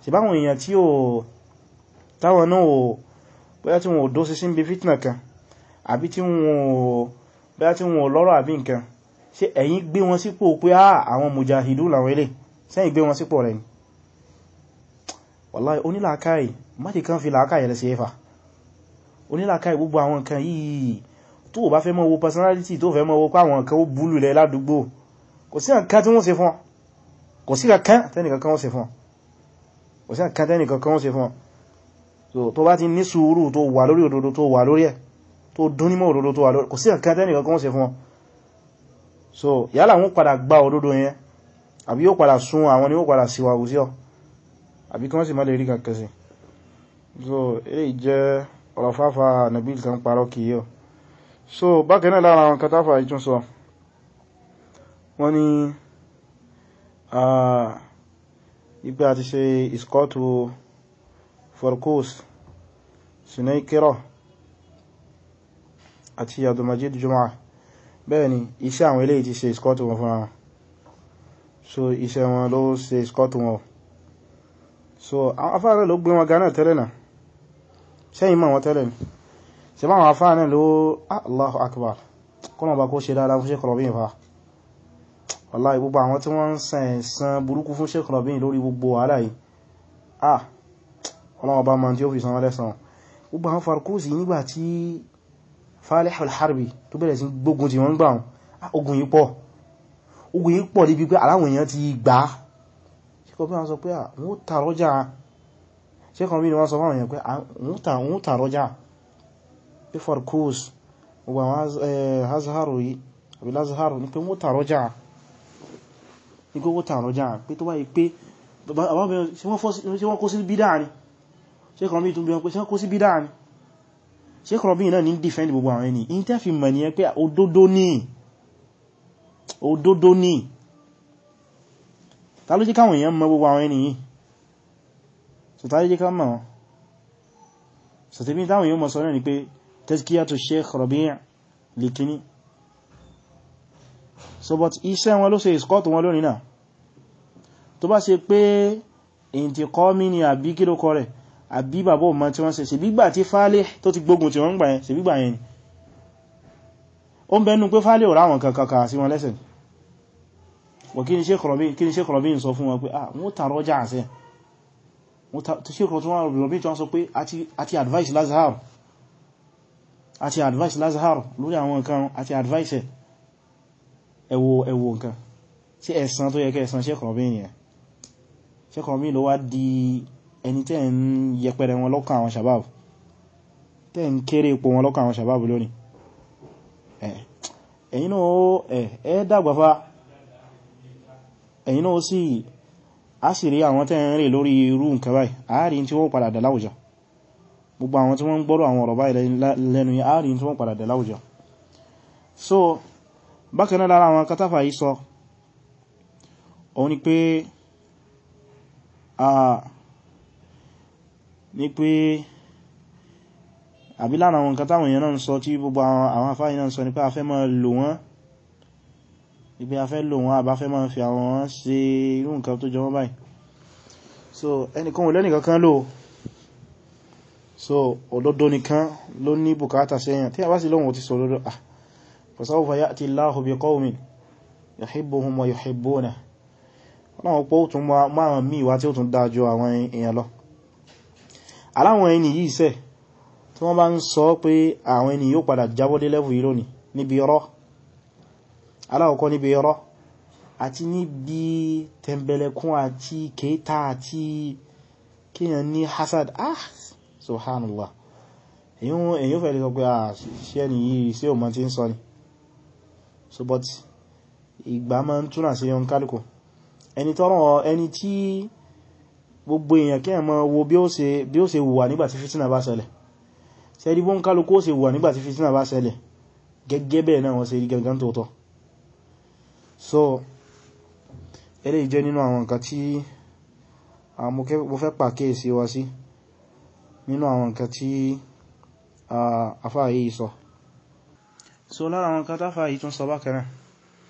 ṣe báwọn èèyàn tí ó táwọn náà ò bóyá tí wọn ò dó sí sí ń bí fitna kan àbí tí wọn ò lọ́rọ̀ àbí nǹkan, ṣé ẹ̀yin gbé wọn sípò pé àwọn mujahidun làwọn ilé sẹ́yìn gbé wọn sípò rẹ̀ ni? Wallahi onílàákàí má ti kàn fi làákàí rẹ̀ sí ẹfà. Onílàákàí gbogbo àwọn nǹkan yìí tó bá fẹ́ mọ́ wo personality tó fẹ́ mọ́ wo pàwọn nǹkan ó búlù lẹ ládùúgbò, kò sí nǹkan tí wọ́n ṣe fún ọ, kò sí nǹkan tẹ́nìkankan wọ́n ṣe fún ọ, kò sí nǹkan tẹ́nìkankan wọ́n ṣe fún ọ. So tó bá ti ní sùúrù tó wà lórí òdodo tó wà lórí ẹ̀ tó dúnímọ̀ òdodo tó wà lórí, kò sí nǹkan tẹ́nìkankan wọ́n ṣe fún ọ. So yálà wọ́n padà gba òdodo yẹn àbí yóò padà sún àwọn ni ó padà síwáwú sí ọ àbí kí wọ́n sì má lè rí kankan sí. So èyí jẹ́ ọ̀rọ̀ fáfá Nabil kan parọ́ kìí yọ. So bákan náà lára àwọn katáfà ìtún sọ wọ́n ní ipé àti ṣe ìskọ́tù Farkus, Sunaykira àti Abdulmajid Jum'a. Bẹ́ẹ̀ ni iṣẹ́ àwọn eléyìí ti ṣe ìskọ́tù wọn fún wọn, so iṣẹ́ wọn ló ṣe ìskọ́tù wọn. So àwọn afárẹ́ ló gbé wọn gánà tẹ́lẹ̀ náà, sẹ́yìn mọ́ wọn tẹ́lẹ̀ ni, ṣe bá àwọn afárẹ́ ló Allahu Akbar kọ́nà bá kó ṣe dáadáa fún Sheikh Rabi' fa. Wallahi gbogbo àwọn tí wọ́n ń san burúkú fún Sheikh Rabi' lórí gbogbo wàhálà yìí, ọlọ́wọ́ bá ma tí ó fi san lẹ́san. Gbogbo àwọn Farkusi nígbà tí Falih al-Harbi tó bẹ̀rẹ̀ sí gbógun tí wọ́n gbà wọn, ogun yìí pọ̀ níbi pé aláwọn èèyàn ti gbà. Sheikh Rabi' wọ́n sọ pé wọ́n tàrọjà, Sheikh Rabi' wọ́n sọ fáwọn èèyàn pé wọ́n tàrọjà pé Farkus gbogbo àwọn Azharu yìí àbí Lazharu ní pé wọ́n tàrọjà, ní pé wọ́n tàrọjà pé tó bá yí pé ṣe wọ́n kó sí bídá ni. Sheikh Rabi' tún bí wọn pé ṣe wọ́n kó sí bídá ni. Sheikh Rabi' náà ní defend gbogbo àwọn ẹni in tẹ́ fi mọ̀ ní ẹ pé òdodo ní ta ló jẹ́ káwọn èèyàn mọ̀ gbogbo àwọn ẹni yìí, so ta ló jẹ́ ká mọ̀ wọn. So tẹ́bí táwọn èèyàn mọ̀ sọ náà ni pé tazkiyatu Sheikh Rabi' lè kíní. So but iṣẹ́ wọn ló ṣe ìskọ́tù wọn lónìí náà. Tó bá ṣe pé intiqami ni àbí kí ló kọ rẹ̀ àbí bàbá ọmọ tí wọ́n ṣe gbígbà tí Falih tó ti gbógun tí wọ́n gbà yẹn, ṣe gbígbà yẹn ni ó ń bẹnu pé Falih ò ráwọn kankan sí wọn lẹ́sẹ̀. Wọ́n kí ni Sheikh Rabi' ń sọ fún wọn pé wọ́n tàrọjà àṣẹ, Sheikh Rabi' tí wọ́n sọ pé àti advice Lazhar lórí àwọn nǹkan àti advice ẹwọ nǹkan sí ẹ̀san tó yẹ kẹ́ ẹ̀san Sheikh Rabi' nìyẹn. Sheikh Rabi' ló wá di ẹni tẹ́ ń yẹpẹrẹ wọn lọ́kàn àwọn shabab, tẹ́ ń kéré ipò wọn lọ́kàn àwọn shabab lónìí. Ẹ̀yin náà dàgbàfà, ẹ̀yin náà sì á sì rí àwọn tẹ́ ń rìn lórí irú nǹkan báyìí, àárín tí wọ́n padà dà láwùjọ. Gbogbo àwọn tí wọ́n ń gbọ́rọ̀ àwọn ọ̀rọ̀ báyìí lẹ́nu yìí, àárín tí wọ́n padà dà láwùjọ. So bákan náà lára àwọn katáfà yìí sọ òun ni pé àbí lára àwọn nǹkan táwọn èèyàn náà ń sọ tí gbogbo àwọn afáyí náà ń sọ ní pé a fẹ́ máa lò wọ́n, ní pé a fẹ́ lò wọ́n àbá fẹ́ máa fi àwọn ṣe irú nǹkan tó jọ wọ́n báyìí. So ẹnìkan ò lẹ́nìkan kan lò, so òdodo nìkan ló ní bùkátà sẹ́yìn tí a bá sì lóhun ti sọ òdodo fasawfa ya'ti Allahu bi qawmin yuhibbuhum wa yuhibbunahu. Ọlọ́run pọ̀ tún máa mí ìwá tí ó tún dájú àwọn èèyàn lọ. Aláwọn ẹni yìí sẹ́ tí wọ́n bá ń sọ pé àwọn ẹni yóò padà jábọ́dé lẹ́fù yìí lónìí níbi ọ̀rọ̀, aláwọ̀kọ́ níbi ọ̀rọ̀ àti níbi tẹ̀mbẹ̀lẹ̀kún àti kéta àti kíyàn ní hasad. Subhanallah, èyàn fẹ́ lè sọ pé ṣe ẹni yìí sí o mọ́ tí ń sọ ni. So but ìgbà máa ń túnà sí ọun kálùkù ẹni tọ́rọ ẹni tí gbogbo èèyàn kí ẹmọ wo bí ó ṣe wùwà nígbàtí fìtínà bá ṣẹlẹ̀, ṣe rí bọ́n kálùkù ó ṣe wùwà nígbàtí fìtínà bá ṣẹlẹ̀ gẹ́gẹ́ bẹ́ẹ̀ náà wọ́n ṣe rí gangan tóótọ́. So eléyìí jẹ́ nínú àwọn nǹkan tí mo fẹ́ pàkíyèsí wa sí nínú àwọn nǹkan tí àfáà yìí sọ. So lára àwọn nǹkan táfáà yìí tún sọ bákanáà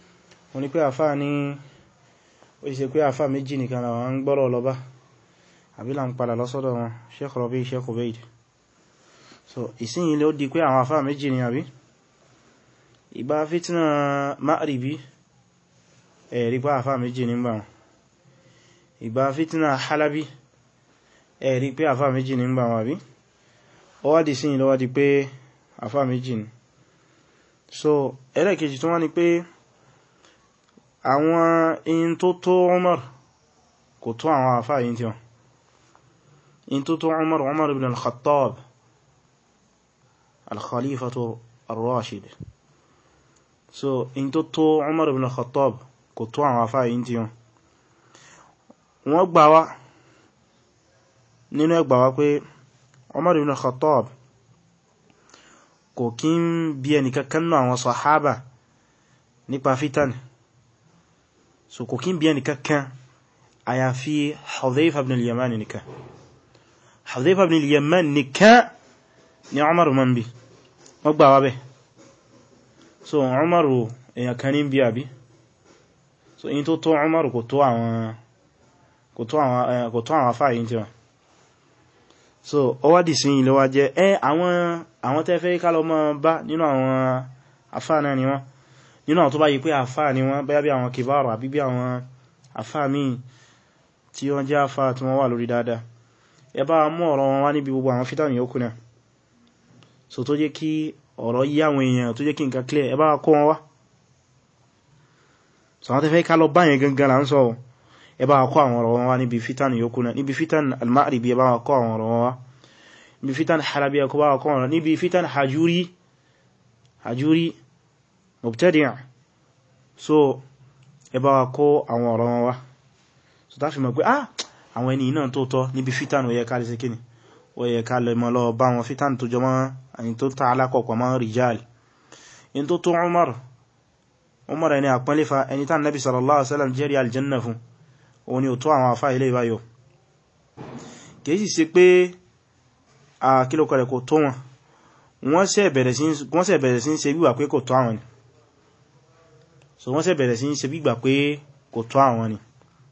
wọ́n ní pé àfáà ní ó ṣe pé àfáà méjì nìkan làwọn ń gbọ́rọ̀ lọ bá, àbí là ń padà lọ́sọ́dọ̀ wọn Sheikh Rabi Sheikh Ubaid. So ìsìn ilé ó di pé àwọn àfáà méjì ni àbí ìgbà fitna Ma'ribi ẹ̀rí pé àfáà méjì ní gbà wọn, ìgbà fitna Halabi ẹ̀rí pé àfáà méjì ní gbà wọn àbí ó wá di sí ilé wá di pé àfáà méjì ni. So ẹlẹ́kejì tó wá ní pé àwọn in tó tó Umar kò tó àwọn àfáà yìí tí wọn, in tó tó Umar ibn al-Khattab al-Khalifatu ar-Rashid. So in tó tó Umar ibn al-Khattab kò tó àwọn àfáà yìí tí wọ́n gbà wá nínú ẹgbà wá pé Umar ibn al-Khattab kò kí ń bí ẹnìkankan náà àwọn sàhábà nípa fitan. So kò kí ń bí ẹnìkankan àyàfi Hudhayfa ibn al-Yaman nìkan. Hudhayfa ibn al-Yaman nìkan ni Umar man bí, wọ́n gbà wá bẹ́. So Umar èyàn kan ní bí àbí, so in tó tó Umar kò tó àwọn afá yìí tí wọ́n. So ó wá dì sí ilé wá jẹ́ àwọn tẹ́ fẹ́ ká lọ mọ́ bá nínú àwọn afá náà ni wọ́n, nínú àwọn tó bá yí pé afá ni wọ́n bẹ́ẹ̀ bí àwọn kìbáàrù àbí bí àwọn afá míì tí wọ́n jẹ́ afá tí wọ́n wà lórí dáadáa. Ẹ bá mú ọ̀rọ̀ wọn wá níbi gbogbo àwọn fítàmì yókù náà, so tó jẹ́ kí ọ̀rọ̀ yí àwọn èèyàn, tó jẹ́ kí nǹkan clear, ẹ bá kó wọn wá. So àwọn tẹ́ fẹ́ ká lọ bá yẹn gangan là ń sọ, ẹ bá kó àwọn ọ̀rọ̀ wọn wá níbi fítàmì yókù náà. Níbi fítàmì al-Ma'ribi ẹ bá kó àwọn ọ̀rọ̀ wọn wá, níbi fítàmì Halabi ẹ kó bá kó ọ̀rọ̀, níbi fítàmì Hajuri Mubtadi', so ẹ bá kó àwọn ọ̀rọ̀ wọn wá. So tá fi mọ̀ pé àwọn ẹni náà tó tọ́ níbi fítàmì ó yẹ ká lè ṣe kíni, ó yẹ ká lè mọ́ lọ bá wọn fítàmì tó jọmọ́ àyí tó ta alákọ̀ọ́kọ́ mọ́ rijal. In tó tó Umar ẹni àpọ́nlẹ́fà, ẹni tán Nabi sallallahu alaihi wasallam jẹ́rìí aljanna fún, òun ni ò tó àwọn àfá ilé ìbáyọ̀. Kìí sì ṣe pé kílòkọ̀ rẹ̀ kò tó wọn, wọ́n ṣe bẹ̀rẹ̀ sí ń ṣe gbígbà pé kò tó àwọn ni. So wọ́n ṣe bẹ̀rẹ̀ sí ń ṣe gbígbà pé kò tó àwọn ni.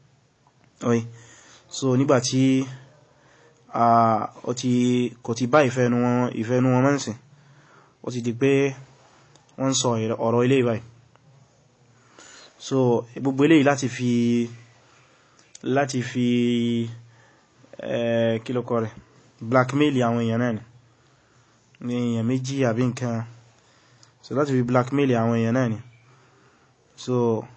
So nígbàtí kò ti bá ìfẹ́nu wọn mọ́nsìn, ó ti di pé wọ́n sọ ọ̀rọ̀ ilé ìbáyìí. So gbogbo eléyìí láti fi kílòkọ̀ rẹ̀ blackmail àwọn èèyàn náà ni èèyàn méjì àbí nǹkan, so láti fi blackmail àwọn èèyàn náà ni. So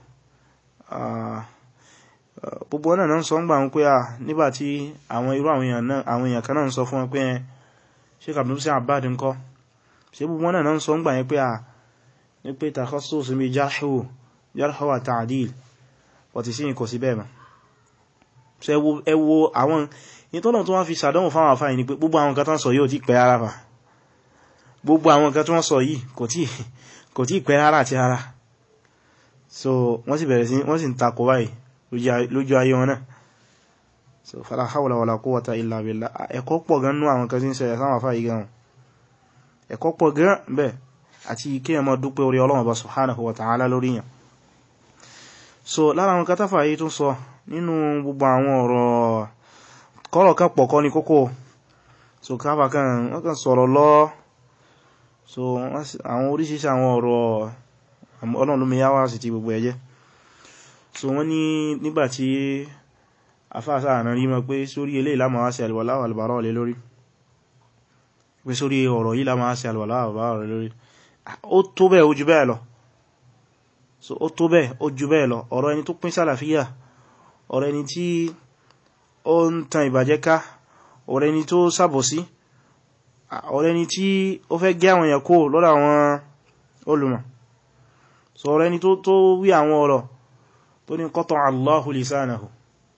gbogbo náà ń sọ ń gbà wọn pé nígbàtí àwọn irú àwọn èèyàn kan náà ń sọ fún wọn pé Sheikh Abdul Muhsin Abbad ńkọ́, ṣe gbogbo náà ń sọ ń gbà yẹn pé takhassus mi jarh wa ta'dil wọ́n sí kò sí bẹ́ẹ̀ mọ́. So ẹ wo àwọn ìtọ́nà tó wá fi sàdánwò fáwọn àfáà yìí ni pé gbogbo àwọn nǹkan tán sọ yóò ti pẹ́ ara fà, gbogbo àwọn nǹkan tí wọ́n sọ yìí kò tí pẹ́ ara àti ara. So wọ́n sì bẹ̀rẹ̀ sí wọ́n sì ń takò báyìí lójú ayé wọn náà. So fala hawla wala quwwata illa billah. Ẹ̀kọ́ pọ̀ gan nú àwọn kan tí ń ṣẹlẹ̀ sáwọn àfáà yìí gan, ẹ̀kọ́ pọ̀ gan bẹ́ẹ̀, àti kí ẹ máa dúpẹ́ orí Ọlọ́run Ọba subhanahu wa ta'ala lórí yàn. So lára àwọn kátàfà yìí tún sọ nínú gbogbo àwọn ọ̀rọ̀ kọ́rọ̀ kan pọ̀ kọ́ ní kókó, so káfà kan wọ́n kan sọ̀rọ̀ lọ, so àwọn oríṣiríṣi àwọn ọ̀rọ̀ Ọlọ́run ló mẹ́yàwó sí ti gbogbo ẹjẹ́. So wọ́n ní nígbàtí afáàsá àná rí mọ́ pé sórí eléyìí la máa ṣe alwala wal bara lé lórí, pé sórí ọ̀rọ̀ yìí la máa ṣe alwala wal bara lé lórí, ó tó bẹ́ẹ̀ ó jù bẹ́ẹ̀ lọ. So ó tó bẹ́ẹ̀ ó jù bẹ́ẹ̀ lọ. Ọ̀rọ̀ ẹni tó pín sálàfíyà, ọ̀rọ̀ ẹni tí ó ń tan ìbàjẹ́ ká, ọ̀rọ̀ ẹni tó ṣàbòsí, ọ̀rọ̀ ẹni tí ó fẹ́ gé àwọn èèyàn kó lọ́dọ̀ àwọn olùmọ̀. So ọ̀rọ̀ ẹni tó wí àwọn ọ̀rọ̀ tó ní qata'a Allahu lisanahu,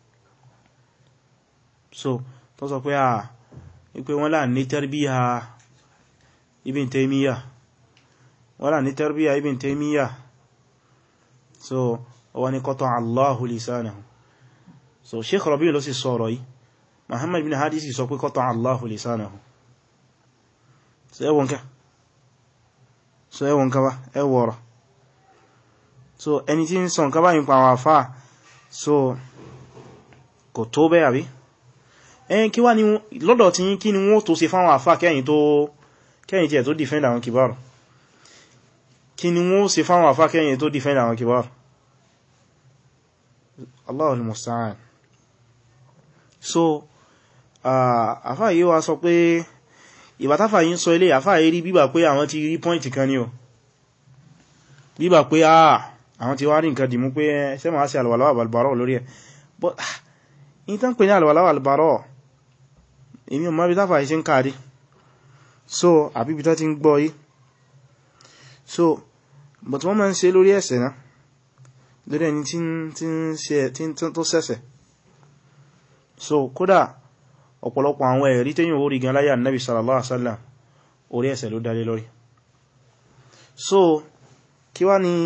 so tó sọ pé wípé wọ́n là ní tarbiyya Ibn Taymiyyah, wọ́n là ní tarbiyya Ibn Taymiyyah, so wọ́n ní qata'a Allahu lisanahu. So Sheikh Rabi' ló sì sọ̀rọ̀ yìí, Muhammad bin Hadi sì sọ pé qata'a Allahu lisanahu. So ẹwọ̀n ká bá ẹwọ̀rọ̀. So ẹni tí ń sọ nǹkan báyìí pa àwọn àfáà, so kò tó bẹ́ àbí, kí wá ní lọ́dọ̀ tí kí ni wọ́n tó ṣe fáwọn àfá kẹ́yìn tí ẹ̀ tó defend àwọn kìbáàrù kí ni wọ́n ṣe fáwọn àfá kẹ́yìn tó defend àwọn kìbáàrù Allahul musta'an. So àfá yìí wá sọ pé ìbátáfà yìí ń sọ ilé àfá yìí rí bíbà pé àwọn ti rí pọ́ìntì kan ní o bíbà pé àwọn ti wá rí nǹkan dìmú pé ṣe máa ṣe alwala wal-bara lórí ẹ̀ but in tán pè ní alwala wal-bara èmi ò mọ̀ bí táfà yìí ṣe ń káàdì so àbí bí tá ti ń gbọ́ yìí so but wọ́n máa ń ṣe lórí ẹ̀ṣẹ̀ náà lórí ẹni tí tó ṣẹ̀ṣẹ̀ so kódà ọ̀pọ̀lọpọ̀ àwọn ẹ̀rí tẹ́yìn orí gan láyé Ànábì sallallahu alaihi wasallam orí ẹ̀ṣẹ̀ ló dálé lórí so kí wá ní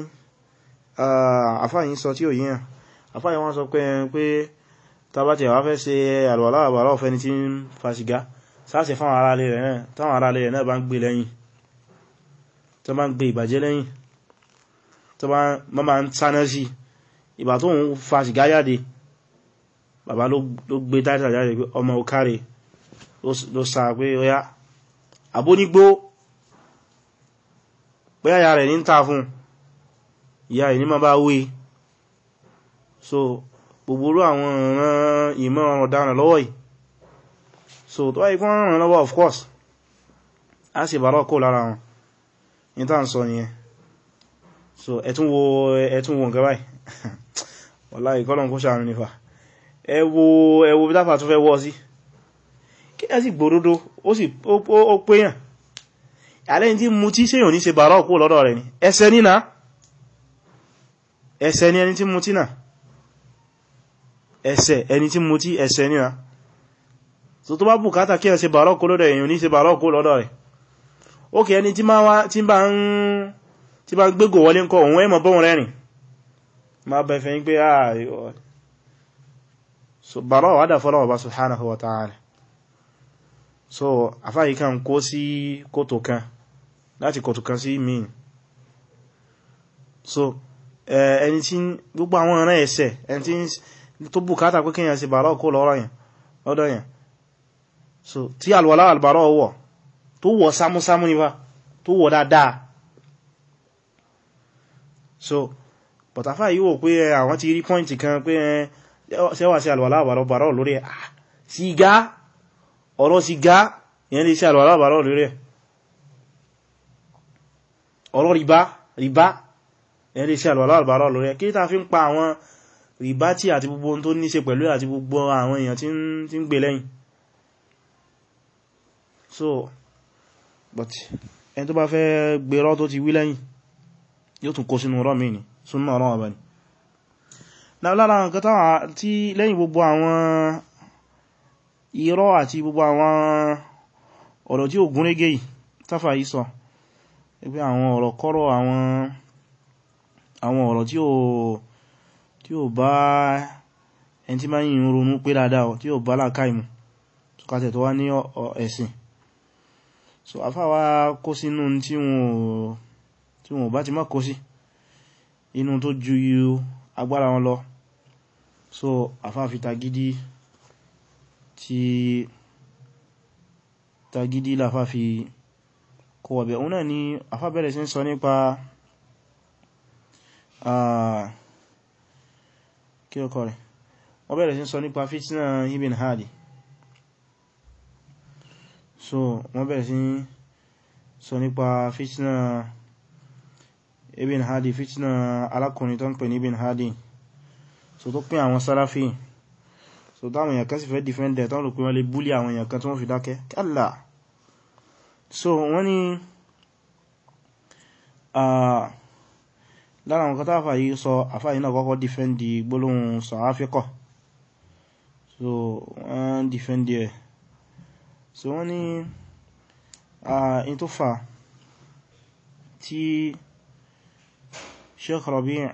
àfáyín sọ tí ò yíyàn àfáyín wọ́n sọ pé tàbátí àwá fẹ́ ṣe àlùwàlá àbàrá ọ̀fẹ́ ni tí ń fa sìgá sáàsì fáwọn ará ilé rẹ̀ náà táwọn ará ilé rẹ̀ náà bá ń gbé lẹ́yìn tó bá ń gbé ìbàjẹ́ lẹ́yìn tó bá máa ń sáná sí ìgbà tó ń fa sìgá jáde bàbá ló gbé táìtà jáde pé ọmọ òkàrè ló sá pé ọya àbónígbó pé àyà rẹ̀ ní ń ta fún ìyá rẹ̀ ní ma bá wé so gbogbo àwọn ọ̀ràn ìmọ̀ ọ̀daràn lọ́wọ́ yìí so tó wáyé kún ràn lọ́wọ́ of course a sì bàrọ̀ kó lára wọn ní tàà ń sọ nìyẹn so ẹ̀tún wo nǹkan báyìí wallahi kọ́lọ̀n kó ṣàánú nífà ẹ wo bí táfà tó fẹ́ wọ́ sí kí ẹ sì gbòródó ó péyàn àlẹ́yìn tí mú tí séyàn ní ṣe bàrọ̀ kó lọ́dọ̀ rẹ̀ ni ẹsẹ̀ nínà ẹsẹ̀ ní ẹni tí mú tí náà ẹsẹ̀ ẹni tí mú tí ẹsẹ̀ nínà so tó bá bùkátà kí ẹ ṣe bàrọ̀ kó lọ́dọ̀ èyàn ní ṣe bàrọ̀ kó lọ́dọ̀ rẹ̀ ó kẹ́ ẹni tí bá ń gbégò wọlé ńkọ́ òun ẹmọ bọ́n rẹ̀rìn ma bẹ̀fẹ̀ ń pé so bàrọ̀ wádà fọ́lọ̀ ọba subhanahu wa ta'ala so afáyí kan kó sí kòtò kan láti kòtò kan sí míì so ẹni tí gbogbo àwọn ọ̀rẹ́ ẹ̀ṣẹ̀ ẹni tí tó bùkátà pé kíyàn sí bàrọ̀ kó lọ́dọ̀ yẹn so tí alwala albàrọ̀ wọ̀ tó wọ̀ sámúsámú níwá tó wọ̀ dáadáa so bọ̀tàfà yíwò pé àwọn ti rí pọ́ìntì kan pé ṣẹ́wà sí alwala albàrọ̀ lórí ẹ̀ sìgá ọ̀rọ̀ sìgá ìyẹn lè sí alwala albàrọ̀ lórí ẹ̀ ọ̀rọ̀ rìbá ìyẹn lè sí alwala albàrọ̀ lórí ẹ̀ kí ta fi ń pa àwọn rìbá tí àti gbogbo tó ní ṣe pẹ̀lú àti gbogbo àwọn èèyàn tí ń gbé lẹ́yìn so but ẹni tó bá fẹ́ gbèrọ tó ti wí lẹ́yìn yóò tún kó sínú ọ̀rọ̀ mi ní súnnà ọ̀rọ̀ ọ̀bá ni lára nǹkan táwà tí lẹ́yìn gbogbo àwọn irọ́ àti gbogbo àwọn ọ̀rọ̀ tí ó gúnrégé yìí táfà yìí sọ pé àwọn ọ̀rọ̀ kọ́rọ̀ àwọn ọ̀rọ̀ tí ó bá ẹni tí máa yìí ń ronú pé dáadáa tí ó bá láàkáìmù tó kàtẹ̀ tó wá ní ẹ̀sìn so afá wá kó sínú tí wọn bá ti má kó sí inú tó ju agbára wọn lọ so afá fi tagídí láfá fi kó wọ̀bẹ̀ òun náà ni afá bẹ̀rẹ̀ sí ń sọ nípa kí ọkọ̀ rẹ̀ wọ́n bẹ̀rẹ̀ sí ń sọ nípa fitna Ibn Hadi so wọ́n bẹ̀rẹ̀ sí sọ nípa fitna Ibn Hadi fitna alákùnrin tó ń pè ní Ibn Hadi so tó pín àwọn Salafi so táwọn èèyàn kan sì fẹ́ defender tán rò pé wọ́n lè búlì àwọn èèyàn kan tí wọ́n fi dákẹ́ kálà so wọ́n ni lára àwọn kọta àfà yìí sọ àfà yìí náà kọ́kọ́ defendi gbólóhùn sàáfíkọ̀ so wọ́n defendi ẹ̀ so wọ́n ni in tó fà tí Sheikh Rabi'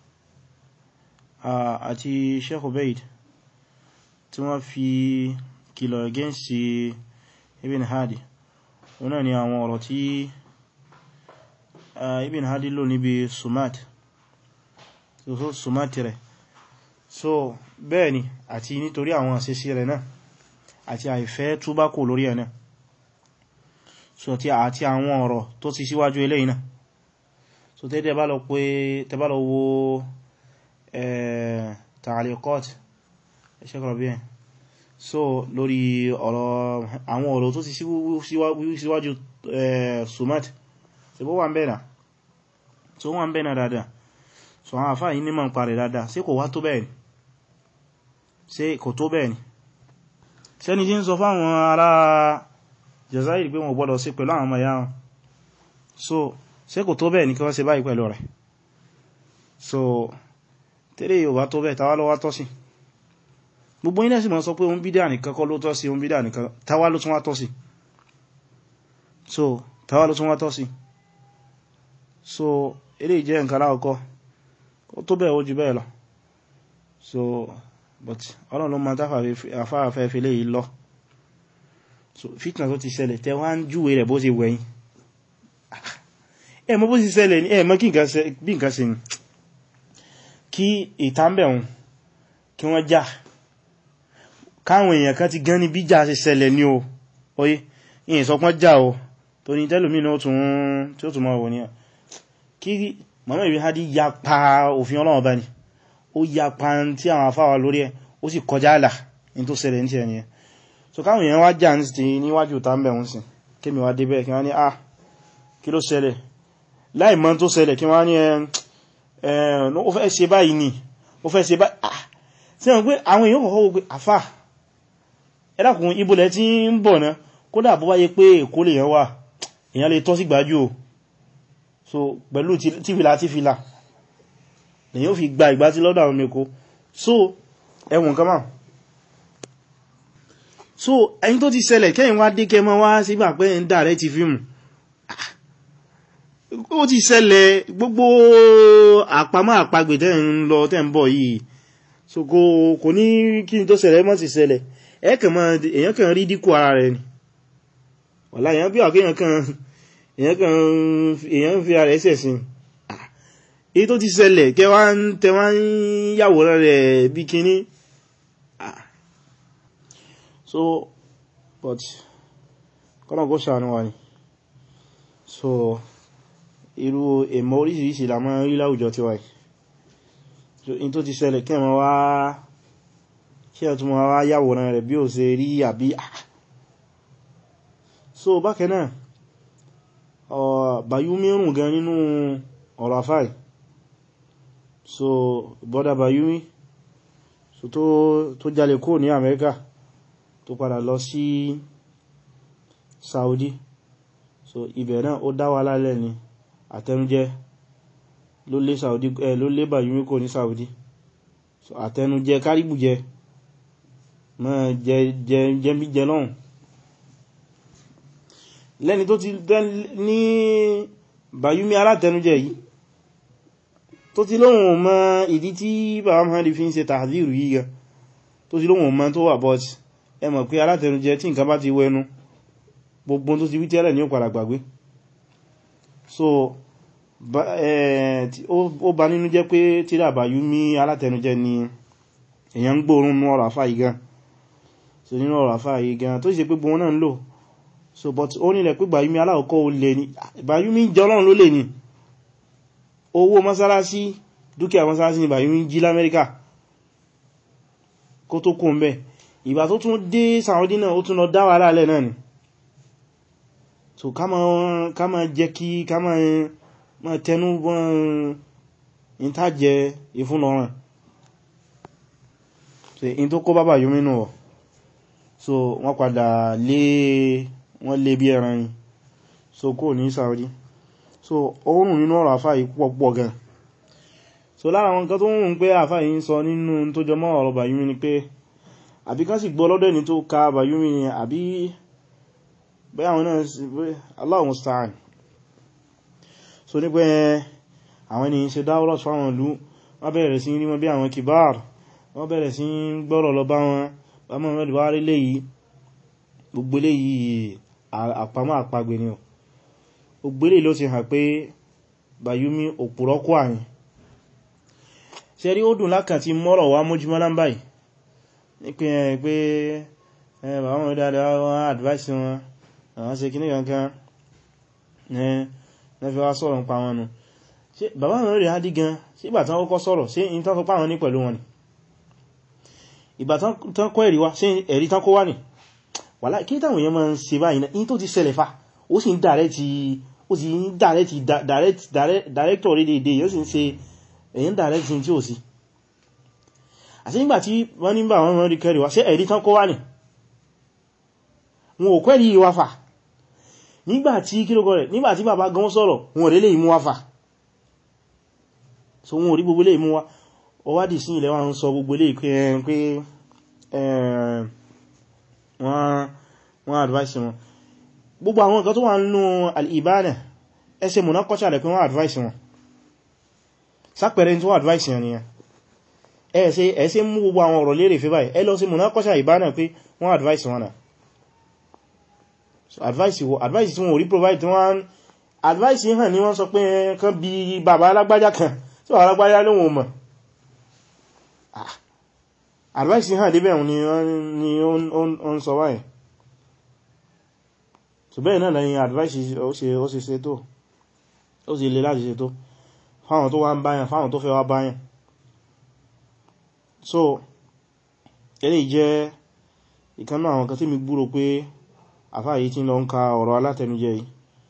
àti Sheikh Ubaid tí wọ́n fi kìlọ̀ against Ibn Hadi wọ́n náà ni àwọn ọ̀rọ̀ tí Ibn Hadi lò níbi sumat rẹ̀ so bẹ́ẹ̀ ni àti nítorí àwọn àṣẹ́sí rẹ̀ náà àti àìfẹ́ túbá kò lórí ẹ̀ náà so àti àwọn ọ̀rọ̀ tó ti síwájú eléyìí náà so tẹ́ bá lọ wo ta'liqat ṣẹ́kọ̀rọ̀ bí ẹ̀ so lórí àwọn ọ̀rọ̀ tó ti síwájú sumat ṣe bó wà ń bẹ̀rẹ̀ so wọ́n ń bẹ̀rẹ̀ dáadáa so àwọn àfáà yìí ní mọ̀ ń parẹ̀ dáadáa ṣé kò wá tó bẹ́ẹ̀ ni ṣé kò tó bẹ́ẹ̀ ni ṣẹ́ni tí ń sọ fáwọn ará Jazairi pé wọ́n gbọ́dọ̀ sí pẹ̀lú àwọn ọmọ ìyá wọn so ṣé kò tó bẹ́ẹ̀ ni kí wọ́n ṣe báyìí pẹ̀lú rẹ̀ so tẹ́lẹ̀ yóò bá tó bẹ́ẹ̀ tàwà ló wá tọ́ sí gbogbo ilẹ̀ sì mọ́ sọ pé òun bídà nìkan kọ́ ló tọ́ sí òun bídà nìkan tàwà ló tún wá tọ́ sí so tàwà ló tún wá tọ́ sí so ilé ìjẹ́ nǹkan láọkọ́ ó tó bẹ́ẹ̀ ó jù bẹ́ẹ̀ lọ so but ọlọ́run ló máa táfà àfáàfẹ́ fi lè yìí lọ so fitna tó ti ṣẹlẹ̀ tẹ́ wá ń júwe rẹ̀ bó ṣe wẹ̀yìn ẹ mọ̀ bó ṣe ṣẹlẹ̀ ní ẹ mọ̀ kí bí nǹkan ṣe ní kí ìtàmbẹ̀hùn kí wọ́n já káwọn èèyàn kan ti gán ní bí já ṣe ṣẹlẹ̀ ní o oye ìyìn sọpọ́n já o tó ní tẹ́lòmínà tí ó tún mọ́ wọ̀ ní kí Muhammad bin Hadi ya pa òfin Ọlọ́run bá ní ó ya pa tí àwọn afáwà lórí ẹ̀ ó sì kọjá àlà ní tó ṣẹlẹ̀ ní ti ẹni ẹ̀ so káwọn èèyàn wá já ní níwájú ìtàmbẹ̀hùn sí kí mi wá débẹ̀ kí wọ́n ní kí ló ṣẹlẹ̀ láì mọ̀ tó ṣẹlẹ̀ kí wọ́n ní ó fẹ́ ṣe báyìí ni ó fẹ́ ṣe báyìí sí wọ́n pé àwọn èèyàn kọ̀kọ́ wọ́n pé àfà ẹlákùn ibùlẹ̀ tí ń bọ̀ náà kódà bó wáyé pé Èkó lè yẹn wà èèyàn lè tọ́ sí gbájú o so pẹ̀lú tífìlà lèyàn ó fi gba ìgbá tí lọ́dọ̀ àwọn Èkó so ẹwùn kan máa so ẹni tó ti ṣẹlẹ̀ kẹ́yìn wá dé kẹmọ wá sígbà pé ń dà rẹ̀ ti fíìmù ó ti ṣẹlẹ̀ gbogbo àpamọ́ àpagbè tẹ́ ń lọ tẹ́ ń bọ̀ yìí so kò ní kí n tó ṣẹlẹ̀ mọ́ ti ṣẹlẹ̀ èyàn kàn rí díkù ara rẹ̀ ni wàlá èyàn bí àkíyàn èyàn fi ara ẹsẹ̀ sí èyí tó ti ṣẹlẹ̀ tẹwàá ń yàwòrán rẹ̀ bí kíní so but kọ́nà kó ṣàánú wa ni so irú èmọ̀ oríṣìíríṣìí la máa ń rí láwùjọ tí wáyìí so in tó ti ṣẹlẹ̀ kí ẹmọ wá kí ẹ tún wá yàwòrán rẹ̀ bí ó ṣe rí àbí so bákan náà Bayumi rùn gan nínú ọ̀rọ̀ àfáì so bọ́dá Bayumi so tó jalè kó ní Amẹ́ríkà tó padà lọ sí Saudi so ibẹ̀ náà ó dá wa lálẹ́ ni àtẹnujẹ ló lé Bayumi kò ní Saudi so àtẹnujẹ kárìbù jẹ mọ́ jẹ lọ́hùn lẹ́ni tó ti ní Bayumi alátẹnujẹ yìí tó ti lóhùn mọ́ ìdí tí bàbá Muhammad fi ń ṣe tàhdìrù yìí gan tó ti lóhùn mọ́ tó wà bọ́t ẹ mọ̀ pé alátẹnujẹ tí nǹkan bá ti wẹnu gbogbo tó ti wí tẹ́lẹ̀ ní ó padà gbàgbé so ó bá nínú jẹ́ pé tíra Bayumi alátẹnujẹ ni èyàn ń gbóòrùn nínú ọ̀rọ̀ àfáà yìí gan so nínú ọ̀rọ̀ àfáà yìí gan tó ṣe pé gbogbo náà ń lò so but ó nílẹ̀ pé Bayumi aláwọ̀kọ́ ó lè ní Bayumi jẹ́ Ọlọ́run ló lè ní owó mọ́sálásí dúkìá mọ́sálásí ni Bayumi jí l'Amẹ́ríkà kó tó kó ń bẹ̀ ìgbà tó tún dé Saudi náà ó tún lọ dá wàhálà lẹ̀ náà ni so ká ma jẹ́ kí ká ma tẹnu bọ́n ìtajẹ ìfúnnọ̀ràn so in tó kó bá Bayumi nù ọ̀ so wọ́n padà wọ́n lé bí ẹran yìí so kó ní Saudi so oòrùn nínú ọ̀rọ̀ àfáà yìí púpọ̀ gan so lára wọn kan tó ń rùn pé àfáà yìí ń sọ nínú tó jọ mọ́ ọ̀rọ̀ Bayumi ni pé àbí ká sì gbọ́ lọ́dọ̀ ẹni tó ka Bayumi ni àbí bẹ́ẹ̀ àwọn náà Allahu musta'an so ní pé àwọn ènìyàn ṣe dáwọ́rọ̀ fáwọn ìlú wọ́n bẹ̀rẹ̀ sí rí wọn bí àwọn kìbáàr wọ́n bẹ̀rẹ̀ sí gbọ́rọ̀ lọ bá wọn bá mọ́ mẹ́lú wá rí léyìí gbogbo léyìí àpamọ́ àpagbè ni gbogbo léyìí ló ti hàn pé Bayumi òpùrọ́kù àyìn ṣe rí ó dùn lákàn tí mọ́rọ̀ wá mójúmọ́ lámbàáyì ní pé bàbá wọn dáadáa wọ́n advice wọn àwọn ṣe kíní kankan fi wá sọ̀rọ̀ ń pa wọn nù. Ṣé bàbá wọn rí hádí gan sí ìgbà tán kọ́kọ́ sọ̀rọ̀ sí in tán fọ́pá wọn ní pẹ̀lú wọn ni ìgbà tán kọ́ ẹ̀rí wá sí ẹ̀rí tán kó wá ní wàlá kí táwọn èèyàn máa ń ṣe báyìí náà in tó ti ṣẹlẹ̀ fa ó sì ń director rédèdè yóò sì ń ṣe èyàn direct tí ó sí àti nígbà tí wọ́n ní bá wọn rí kẹ́rì wá sí ẹ̀rí tán kó wá ní wọn ò kẹ́rì wá fà nígbàtí kílógọ́ rẹ̀ nígbàtí bàbá gan sọ̀rọ̀ wọn rí lè mú wá fà so wọn ò rí gbogbo lè mú wá ó wá dì sí ilẹ̀ wọn sọ gbogbo lè pé wọ́n advice wọn gbogbo àwọn nǹkan tó wà nínú al-Ibana ẹsẹ múná kọ́ṣà rẹ̀ pé wọ́n advice wọn sápẹ̀rẹ̀ tó advice wọn nìyàn ẹsẹ mú gbogbo àwọn ọ̀rọ̀ lérè fẹ́ báyìí ẹ lọ sí múná kọ́ṣà Ibana pé wọ́n advice wọn náà so advice tí wọ́n rí provide tí wọ́n advice hàn ní wọ́n sọ pé kan bí bàbá alágbájá kan tí bàbá alágbájá lóhun mọ̀ advice hàn débẹ̀ ni ó ń sọ báyìí so bẹ́ẹ̀ náà lẹ́yìn advice ó sì ṣe tó ó sì lè láti ṣe tó fáwọn tó wá ń báyàn fáwọn tó fẹ́ wá báyàn so eléyìí jẹ́ ìkanná àwọn kan tí mi gbúrò pé àfáà yìí tí lọ ń ka ọ̀rọ̀ alátẹnujẹ yìí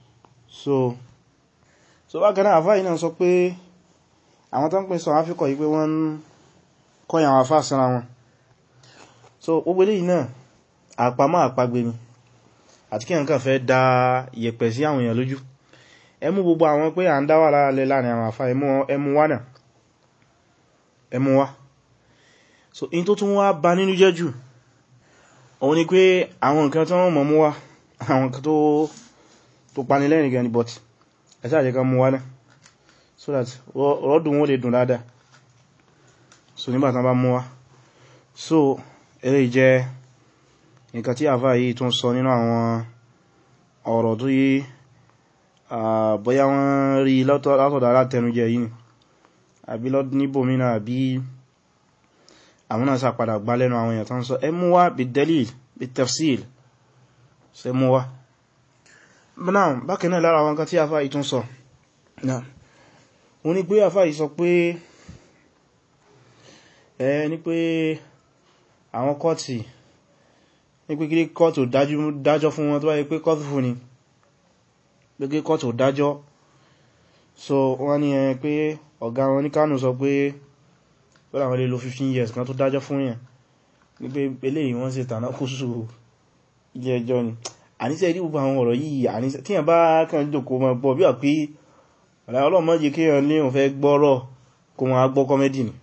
so bákan náà àfáà yìí náà sọ pé àwọn tó ń pè sọ áfíkọ̀ yìí pé wọ́n kọ́yàn àwọn àfáà sára wọn so gbogbo eléyìí náà àpamọ́ àpagbé ni àti kí ẹ̀nkàn fẹ́ dá yẹ̀pẹ̀ sí àwọn èèyàn lójú ẹmú gbogbo àwọn pé à ń dá wà láàrin àwọn àfáà ẹmú wá náà ẹmú wá so in tó tún wá bà nínú jẹ́ jù òun ni pé àwọn nǹkan tó wọ́n mọ̀ mú wá àwọn nǹkan tó panilẹ́rìn gan ni but ẹ̀sá àjẹ́ká mú wá náà so that rọ́dùn wọ́n lè dùn dáadáa so nígbàtán bá mú wá so eléyìí jẹ́ nǹkan tí àfáà yìí tún sọ nínú àwọn ọ̀rọ̀ tó yí bóyá wọ́n rí látọ̀dọ̀ alátẹnujẹ yìí ni àbí níbòmínà àbí àwọn náà sàpadà gbá lẹ́nu àwọn èèyàn tán sọ ẹmú wá bid-dalil bit-tafsil ṣe mú wá náà bákan náà lára àwọn kan tí àfáà yìí tún sọ náà wọ́n ní pé àfáà yìí sọ pé ní pé àwọn kọ́ọ̀tì ní pé kí kọ́ọ̀tù dájọ́ fún wọn tó wáyé pé kọ́ọ̀tù fún ni pé kí kọ́ọ̀tù dájọ́ so wọ́n ní pé ọ̀gá wọn ní Kánò sọ pé ó láwọn lè lo 15 years kan tó dájọ́ fún yẹn ní pé eléyìí wọ́n ṣe tàná kó sùsù ilé ẹjọ́ ni àníṣẹ́ ìdí gbogbo àwọn ọ̀rọ̀ yìí àníṣẹ́ tí yàn bá kàn jòkó mọ́ gbọ́ bí wà pé ọlọ́mọ jẹ́ kí yàn ní òun fẹ́ gbọ́rọ̀ kó wọn á gbọ́ kọ́mẹ́dì ni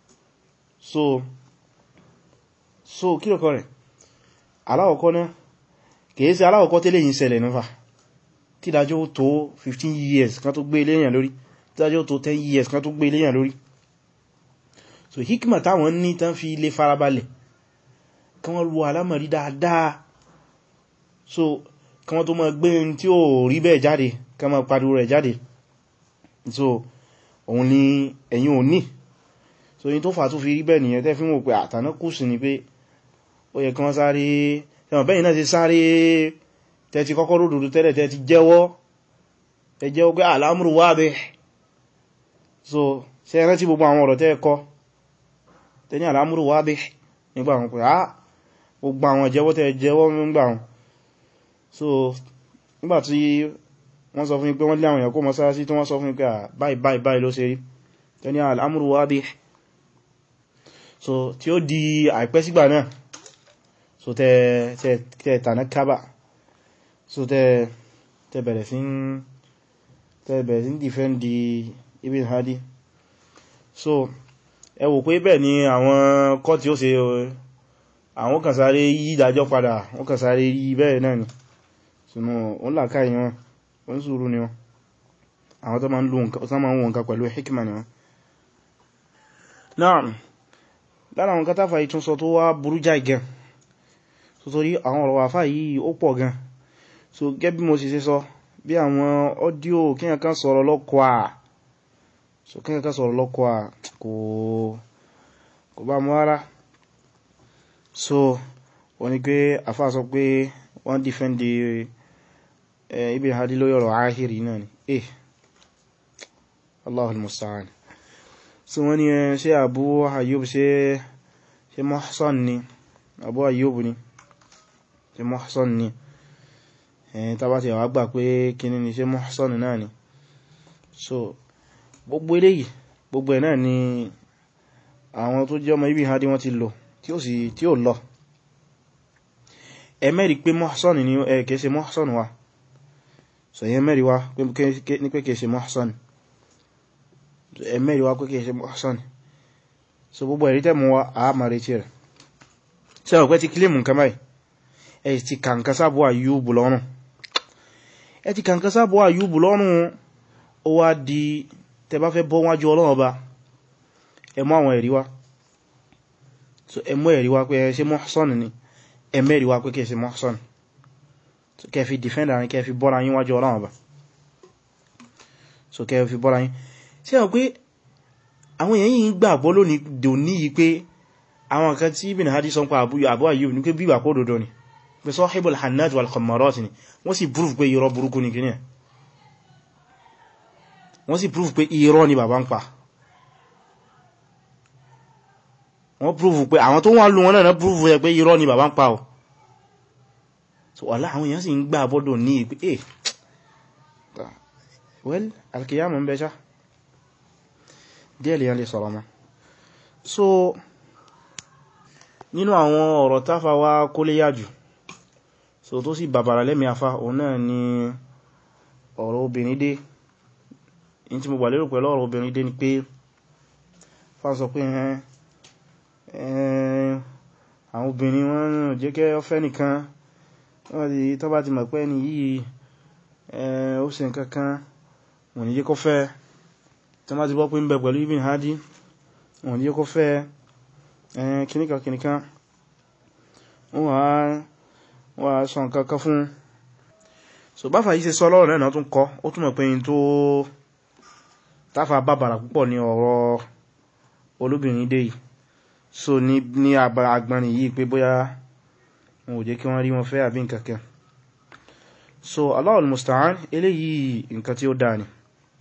so kí lọ́kọ́ rẹ̀ aláwọ̀kọ́ náà kìí sí aláwọ̀kọ́ tẹ́lẹ̀ yìí ṣẹlẹ̀ nífà tí dájọ́ tó 15 years kan tó gbé léyàn lórí tí dájọ́ tó 10 years kan tó gbé léyàn lórí so hikma táwọn ní tán fi lè farabalẹ̀ kí wọ́n lu alámọ̀rí dáadáa so kí wọ́n tó máa gbé tí ó rí bẹ́ẹ̀ jáde kí wọ́n máa pariwo rẹ̀ jáde so òun ni ẹ̀yin ò ní so yí tó fà tó fi rí bẹ́ẹ̀ nìyẹn tẹ́ fi ń wò pé àtàná kù sí ni pé ó yẹ kí wọ́n sáré ẹ̀wọ̀n bẹ́yìn náà ti sáré tẹ́ ti kọ́kọ́ ròdòdó tẹ́lẹ̀ tẹ́ ti jẹ́wọ́ pé al-amru wadih so ṣe rántí gbogbo àwọn ọ̀rọ̀ tẹ́ kọ́ tẹ́ ní al-amru wadih nígbà wọn pé gbogbo àwọn jẹ́wọ́ tẹ́ jẹ́wọ́ nígbà wọn so nígbà tí wọ́n sọ fún pé wọ́n lé àwọn èèyàn kó mọ́sálásí tí wọ́n sọ fún pé báyìí ló ṣe rí tẹ́ ní al-amru wadih so tí ó di àìpẹ́ sígbà náà so tẹ́ tànà kábà so tẹ́ bẹ̀rẹ̀ sí dìfẹ́ndì Ibn Hadi so ẹ wò pé bẹ́ẹ̀ ni àwọn kọ́tí ó ṣe àwọn kan sáré yí ìdájọ́ padà wọ́n kan sáré yí bẹ́ẹ̀ náà ni sínú òun làkà yìí wọ́n sùúrù ni wọ́n àwọn tó máa ń wo nǹkan pẹ̀lú hikma ni wọ́n náà lára àwọn kátàfà ìtúnsọ tó wá burú jáì gan so torí àwọn ọ̀rọ̀ àfá yìí ó pọ̀ gan so gẹ́ bí mo sì ṣe sọ bí àwọn ọdíò kíyàn kan sọ̀rọ̀ lọ́kọ̀ọ́ kò bá mú ara so wọ́n ní pé àfá sọ pé wọ́n defend Ibn Hadi lórí ọ̀rọ̀ Ahiri náà ni Allahul musta'an. So wọ́n ní ṣé Abu Ayyub ṣe muhsan ni, Abu Ayyub ni ṣe muhsan ni, tàbátí àwọn àgbà pé kíní ni ṣe muhsan náà ni. So gbogbo eléyìí gbogbo ẹ̀ náà ni àwọn tó jẹ́ ọmọ Ibn Hadi wọ́n ti lò tí ó lọ. Ẹmẹ́rí pé muhsan ni kìí ṣe muhsan wa, so ẹmẹ́rí wá pé kìí ṣe muhsan, ẹmẹ́rí wá pé kìí ṣe muhsan. So gbogbo ẹ̀rí tẹ́ mú wa a máa retí rẹ̀. Ṣé ọ̀pẹ́ ti kílèmù nǹkan báyìí, ẹ ti kàǹkà sábọ̀ Ayyubu lọ́rùn, ẹ ti kàǹkà sábọ̀ Ayyubu lọ́rùn. Ó wá di tẹ́ bá fẹ́ bọ́ wájú Ọlọ́run Ọba, ẹ mú àwọn ẹ̀rí wá. So ẹ mú ẹ̀rí wá pé ṣe muhsan ni, ẹ mẹ́rí wá pé kìí ṣe muhsan. So kẹ́ fi defend ara yín, kẹ́ fi bọ́ra yín wájú Ọlọ́run Ọba, so kẹ́ fi bọ́ra yín. Ṣé ọ pé àwọn èèyàn yìí ń gbàgbọ́ lónìí dò ní yìí pé àwọn nǹkan tí Ibn Hadi sọ pa Abu Ayyub ní pé bí ìwà kó dodo ni, pé sahibul hannat wal khammarat ni, wọ́n sì prove pé irọ́ burúkú ni kìíní ẹ̀, wọ́n sì prove pé irọ́ ni bàbá ń pa. Wọ́n prove pé àwọn tó wọ́n lù wọn náà prove pé irọ́ ni bàbá ń pa o. So wàlá àwọn èèyàn sì ń gbà bọ́dọ̀ ní pé well alkiyama ń bẹ ṣá díẹ̀ lè yàn lè sọ̀rọ̀ mọ́. So nínú àwọn ọ̀rọ̀ táfà wá kó lé yájù, so tó sì bàbàrà lẹ́mí afá, òun náà ni ọ̀rọ̀ obìnrin dé. In tí mo gbà lérò pẹ̀lú ọ̀rọ̀ obìnrin dé ni pé fà sọ pé àwọn obìnrin wọ́n jẹ́ kẹ́ ọfẹ́ nìkan, wọ́n di tó bá ti mọ̀ pé ní yìí ó ṣe nǹkankan wọ́n ní jẹ́ kó fẹ́, tó má ti bọ́ pé ń bẹ pẹ̀lú Ibn Hadi wọ́n ní jẹ́ kó fẹ́ kìníkan wọ́n wá sọ nǹkankan fún. So báfà yìí ṣe sọ lọ́rọ̀ náà tún kọ́, ó túnmọ̀ pé yìí tó táfà bàbàrà púpọ̀ ní ọ̀rọ̀ olóbìnrin dé yìí. So ní agbárin yìí pé bóyá wọn ò jẹ́ kí wọ́n rí wọn fẹ́ àbí nǹkankan. So Allahul musta'an, eléyìí nǹkan tí ó dáa ni,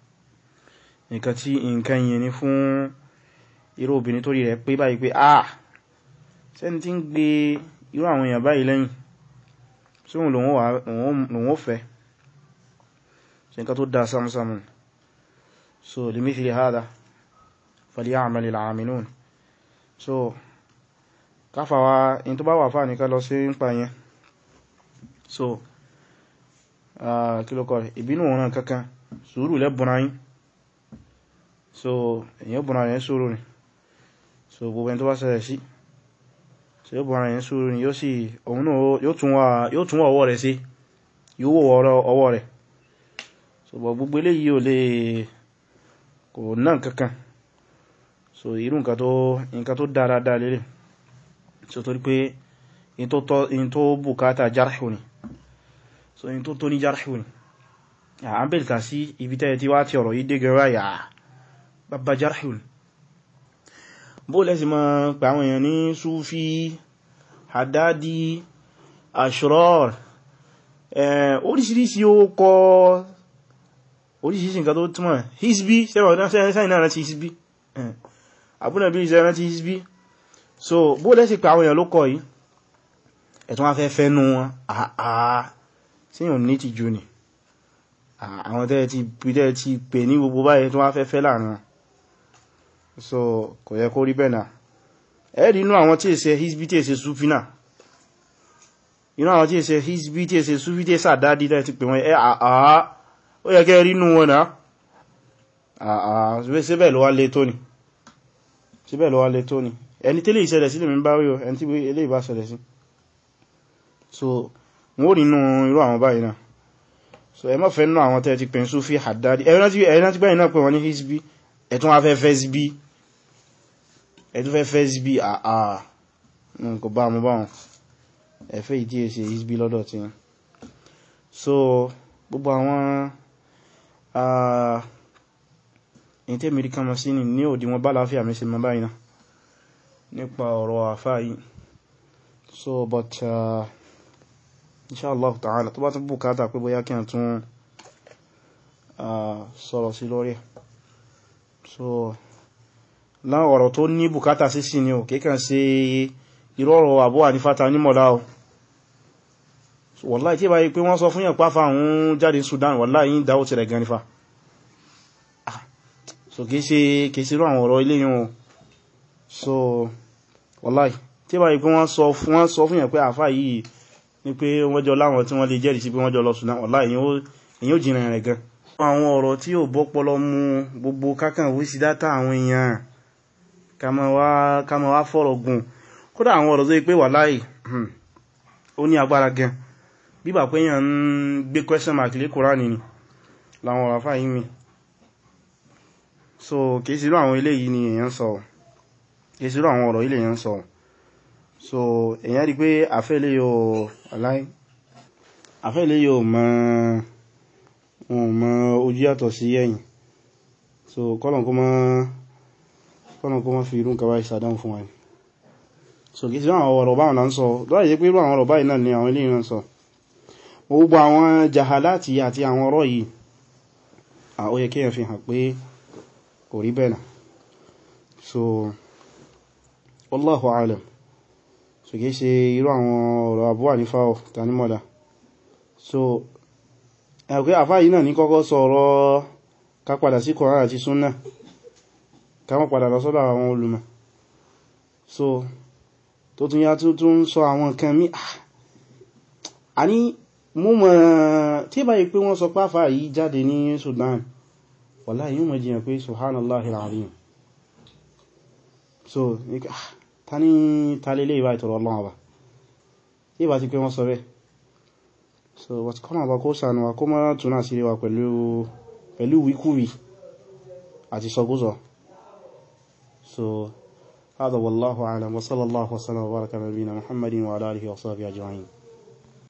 nǹkan yìí ni fún irú obìnrin tó rí rẹ̀ pé báyìí pé sẹ́ni tí ń gbé irú àwọn èèyàn báyìí lẹ́yìn, tí wọ́n lòun ó fẹ́, ṣe nǹkan tó dáa sámúsámú. So limithli hadha falya'malil 'amilun. So káfàwà in tó bá wà fà ní ká lọ sí ń pa yẹn. So kí ló kọ́ rẹ̀, ìbínú ọ̀ràn kankan, sùúrù lẹ́bùnra yín. So èyàn bùnra rẹ̀ sùúrù ni, so gbogbo ẹni tó bá ṣẹlẹ̀ sí, so yóò bùnra rẹ̀ sùúrù ni, yóò sì òun náà yóò tún ọwọ́ rẹ̀ sí, yóò wọ́ ọwọ́ rẹ̀. So gbogbo eléyìí ò lè kò náà kankan. So irú nǹkan tó dáadáa lélẹ̀. So torí pé in tó bùkátà jarhu ni, so in tó ní jarhu ni. À ń bèèrè sí ibi tẹ́ tí wá tí ọ̀rọ̀ yìí dé gẹ̀rọ yà bàbá jarhu ni. Bó lẹ́sì mọ́ pẹ̀ àwọn èèyàn ní Sufi, Haddadi, Ashrar, oríṣiríṣi ó kọ oríṣiríṣi nǹkan tó túnmọ̀. Hizbi, sẹ́yìn náà rántí Hizbi, Abunabi ìṣẹ́ rántí Hizbi. So bó lẹ́sì pẹ̀ àwọn èèyàn ló kọ yìí, ẹ̀tún wá fẹ́ fẹ́nu wọn sí yàn ní ti jù ní àwọn tẹ́ ti pè ní gbogbo báyìí tó wá fẹ́ fẹ́ láàrin wọn. So kò yẹ kó rí bẹ́ẹ̀ náà. Ẹ̀rí inú àwọn tí èsẹ̀ Hizbi tí èsẹ̀ Sufi náà, inú àwọn tí èsẹ̀ Hizbi tí èsẹ̀ Sufi tí èsẹ̀ Haddadi tẹ́ ti pè wọ́n ó yẹ kẹ́ rí inú wọn náà. Síbẹ̀ ló wá lé tó ni, síbẹ̀ ló wá lé tó ni. Ẹni tí lè ìṣẹ̀lẹ̀ sí lè mi bá rí o, ẹni tí lè ìbá ṣẹlẹ̀ sí. So wọ́n rí inú irú àwọn báyìí náà. So ẹ má fẹ́ nínú àwọn tẹ́ ti pè ní Sufi, Haddadi, ẹ̀rọ tí báyìí náà pè wọ́n ní Hizbi, ẹ̀tún wá fẹ́ fẹ́ Hizbi, ẹ̀tún fẹ́ fẹ́ Hizbi, kò bá mú bá wọn, ẹ̀fẹ́ ìdí èsì Hizbi lọ́dọ̀ tí. So gbogbo àwọn in tí Amerika mọ̀ sí ní òdí wọn bá láfíà mẹ́sí mọ́ báyìí náà nípa ọ̀rọ̀ àfáà yìí. so but inshallah ta'ala tó bá tún bùkátà pé bóyá kí n tún sọ̀rọ̀ sí lórí so láwọn ọ̀rọ̀ tó ní bùkátà sí sí ni o kéèkàn sí irú ọ̀rọ̀ Abu Hanifa ní mọ̀lá o wallahi tí bá yí pé wọ́n sọ fún yàn pàfà àwọn jáde Sudan wallahi yí dáwó ti rẹ̀ gan nífà so kìí sí irú àwọn ọ̀rọ̀ ilé yìí so wallahi tí bá yí pé wọ́n sọ fún yàn pé àfà yìí ní pé wọ́n jọ láwọn tí wọ́n lè jẹ́rìí sí pé wọ́n jọ lọ Sudan wallahi èyí ò jìnà rẹ̀ gan àwọn ọ̀rọ̀ tí ò bọ́pọlọ mú gbogbo kákan wí sí dátà àwọn èèyàn ká má wá fọ́rọ̀ gùn kódà àwọn ọ̀rọ̀ tó yí pé wallahi ó ní agbára gan bíbà pé èèyàn ń gbé question mark lé Kùránì ni láwọn ọ̀rọ̀ àfáà yìí mi so kìí sí irú àwọn ilé yìí ni èèyàn sọ kìí sí irú àwọn ọ̀rọ̀ ilé èèyàn sọ so èèyàn rí pé àfẹ́lẹ́ yóò mọ ojú yàtọ̀ sí ẹ̀yìn so kọ́lọ̀ kó má fi irú nǹkan báyìí sàdán fún wa so kìí sí àwọn ọ̀rọ̀ báwọn náà ń sọ lọ́yẹ̀ jẹ́ pé irú àwọn ọ̀rọ̀ báyìí náà ni àwọn ilé náà sọ gbogbo àwọn jahalati àti àwọn ọ̀rọ̀ yìí ó yẹ kí èèyàn fi hàn pé kò rí bẹ́ẹ̀ náà so wallahu alam so kìí ṣe irú àwọn ọ̀rọ̀ Abu Hanifa tanimọ̀lá so ẹ̀kọ́ àfáà yìí náà ní kọ́kọ́ sọ ọ̀rọ̀ ká padà sí Kùránì àti Sunnah ká má padà lọ sọ́dọ̀ àwọn olùmọ̀ so tó tún yá tún sọ àwọn nǹkan mí a ní mú mọ̀ tí bá yí pé wọ́n sọ páfà yìí jáde ní Sudan wallahi yíò mọ̀ jiyàn pé subhanallahil azim so ta ní talilé ìbá ìtọrọ Ọlọ́run ọba tí bá ti pé wọ́n sọ bẹ́ so wọ́n kọ́nà ọba kó sànú wa kó mọ́ túnà sí wa pẹ̀lú wíkúwí àti sọgúsọ so هذا والله أعلم وصلى الله وسلم وبارك على نبينا محمد وعلى آله وصحبه أجمعين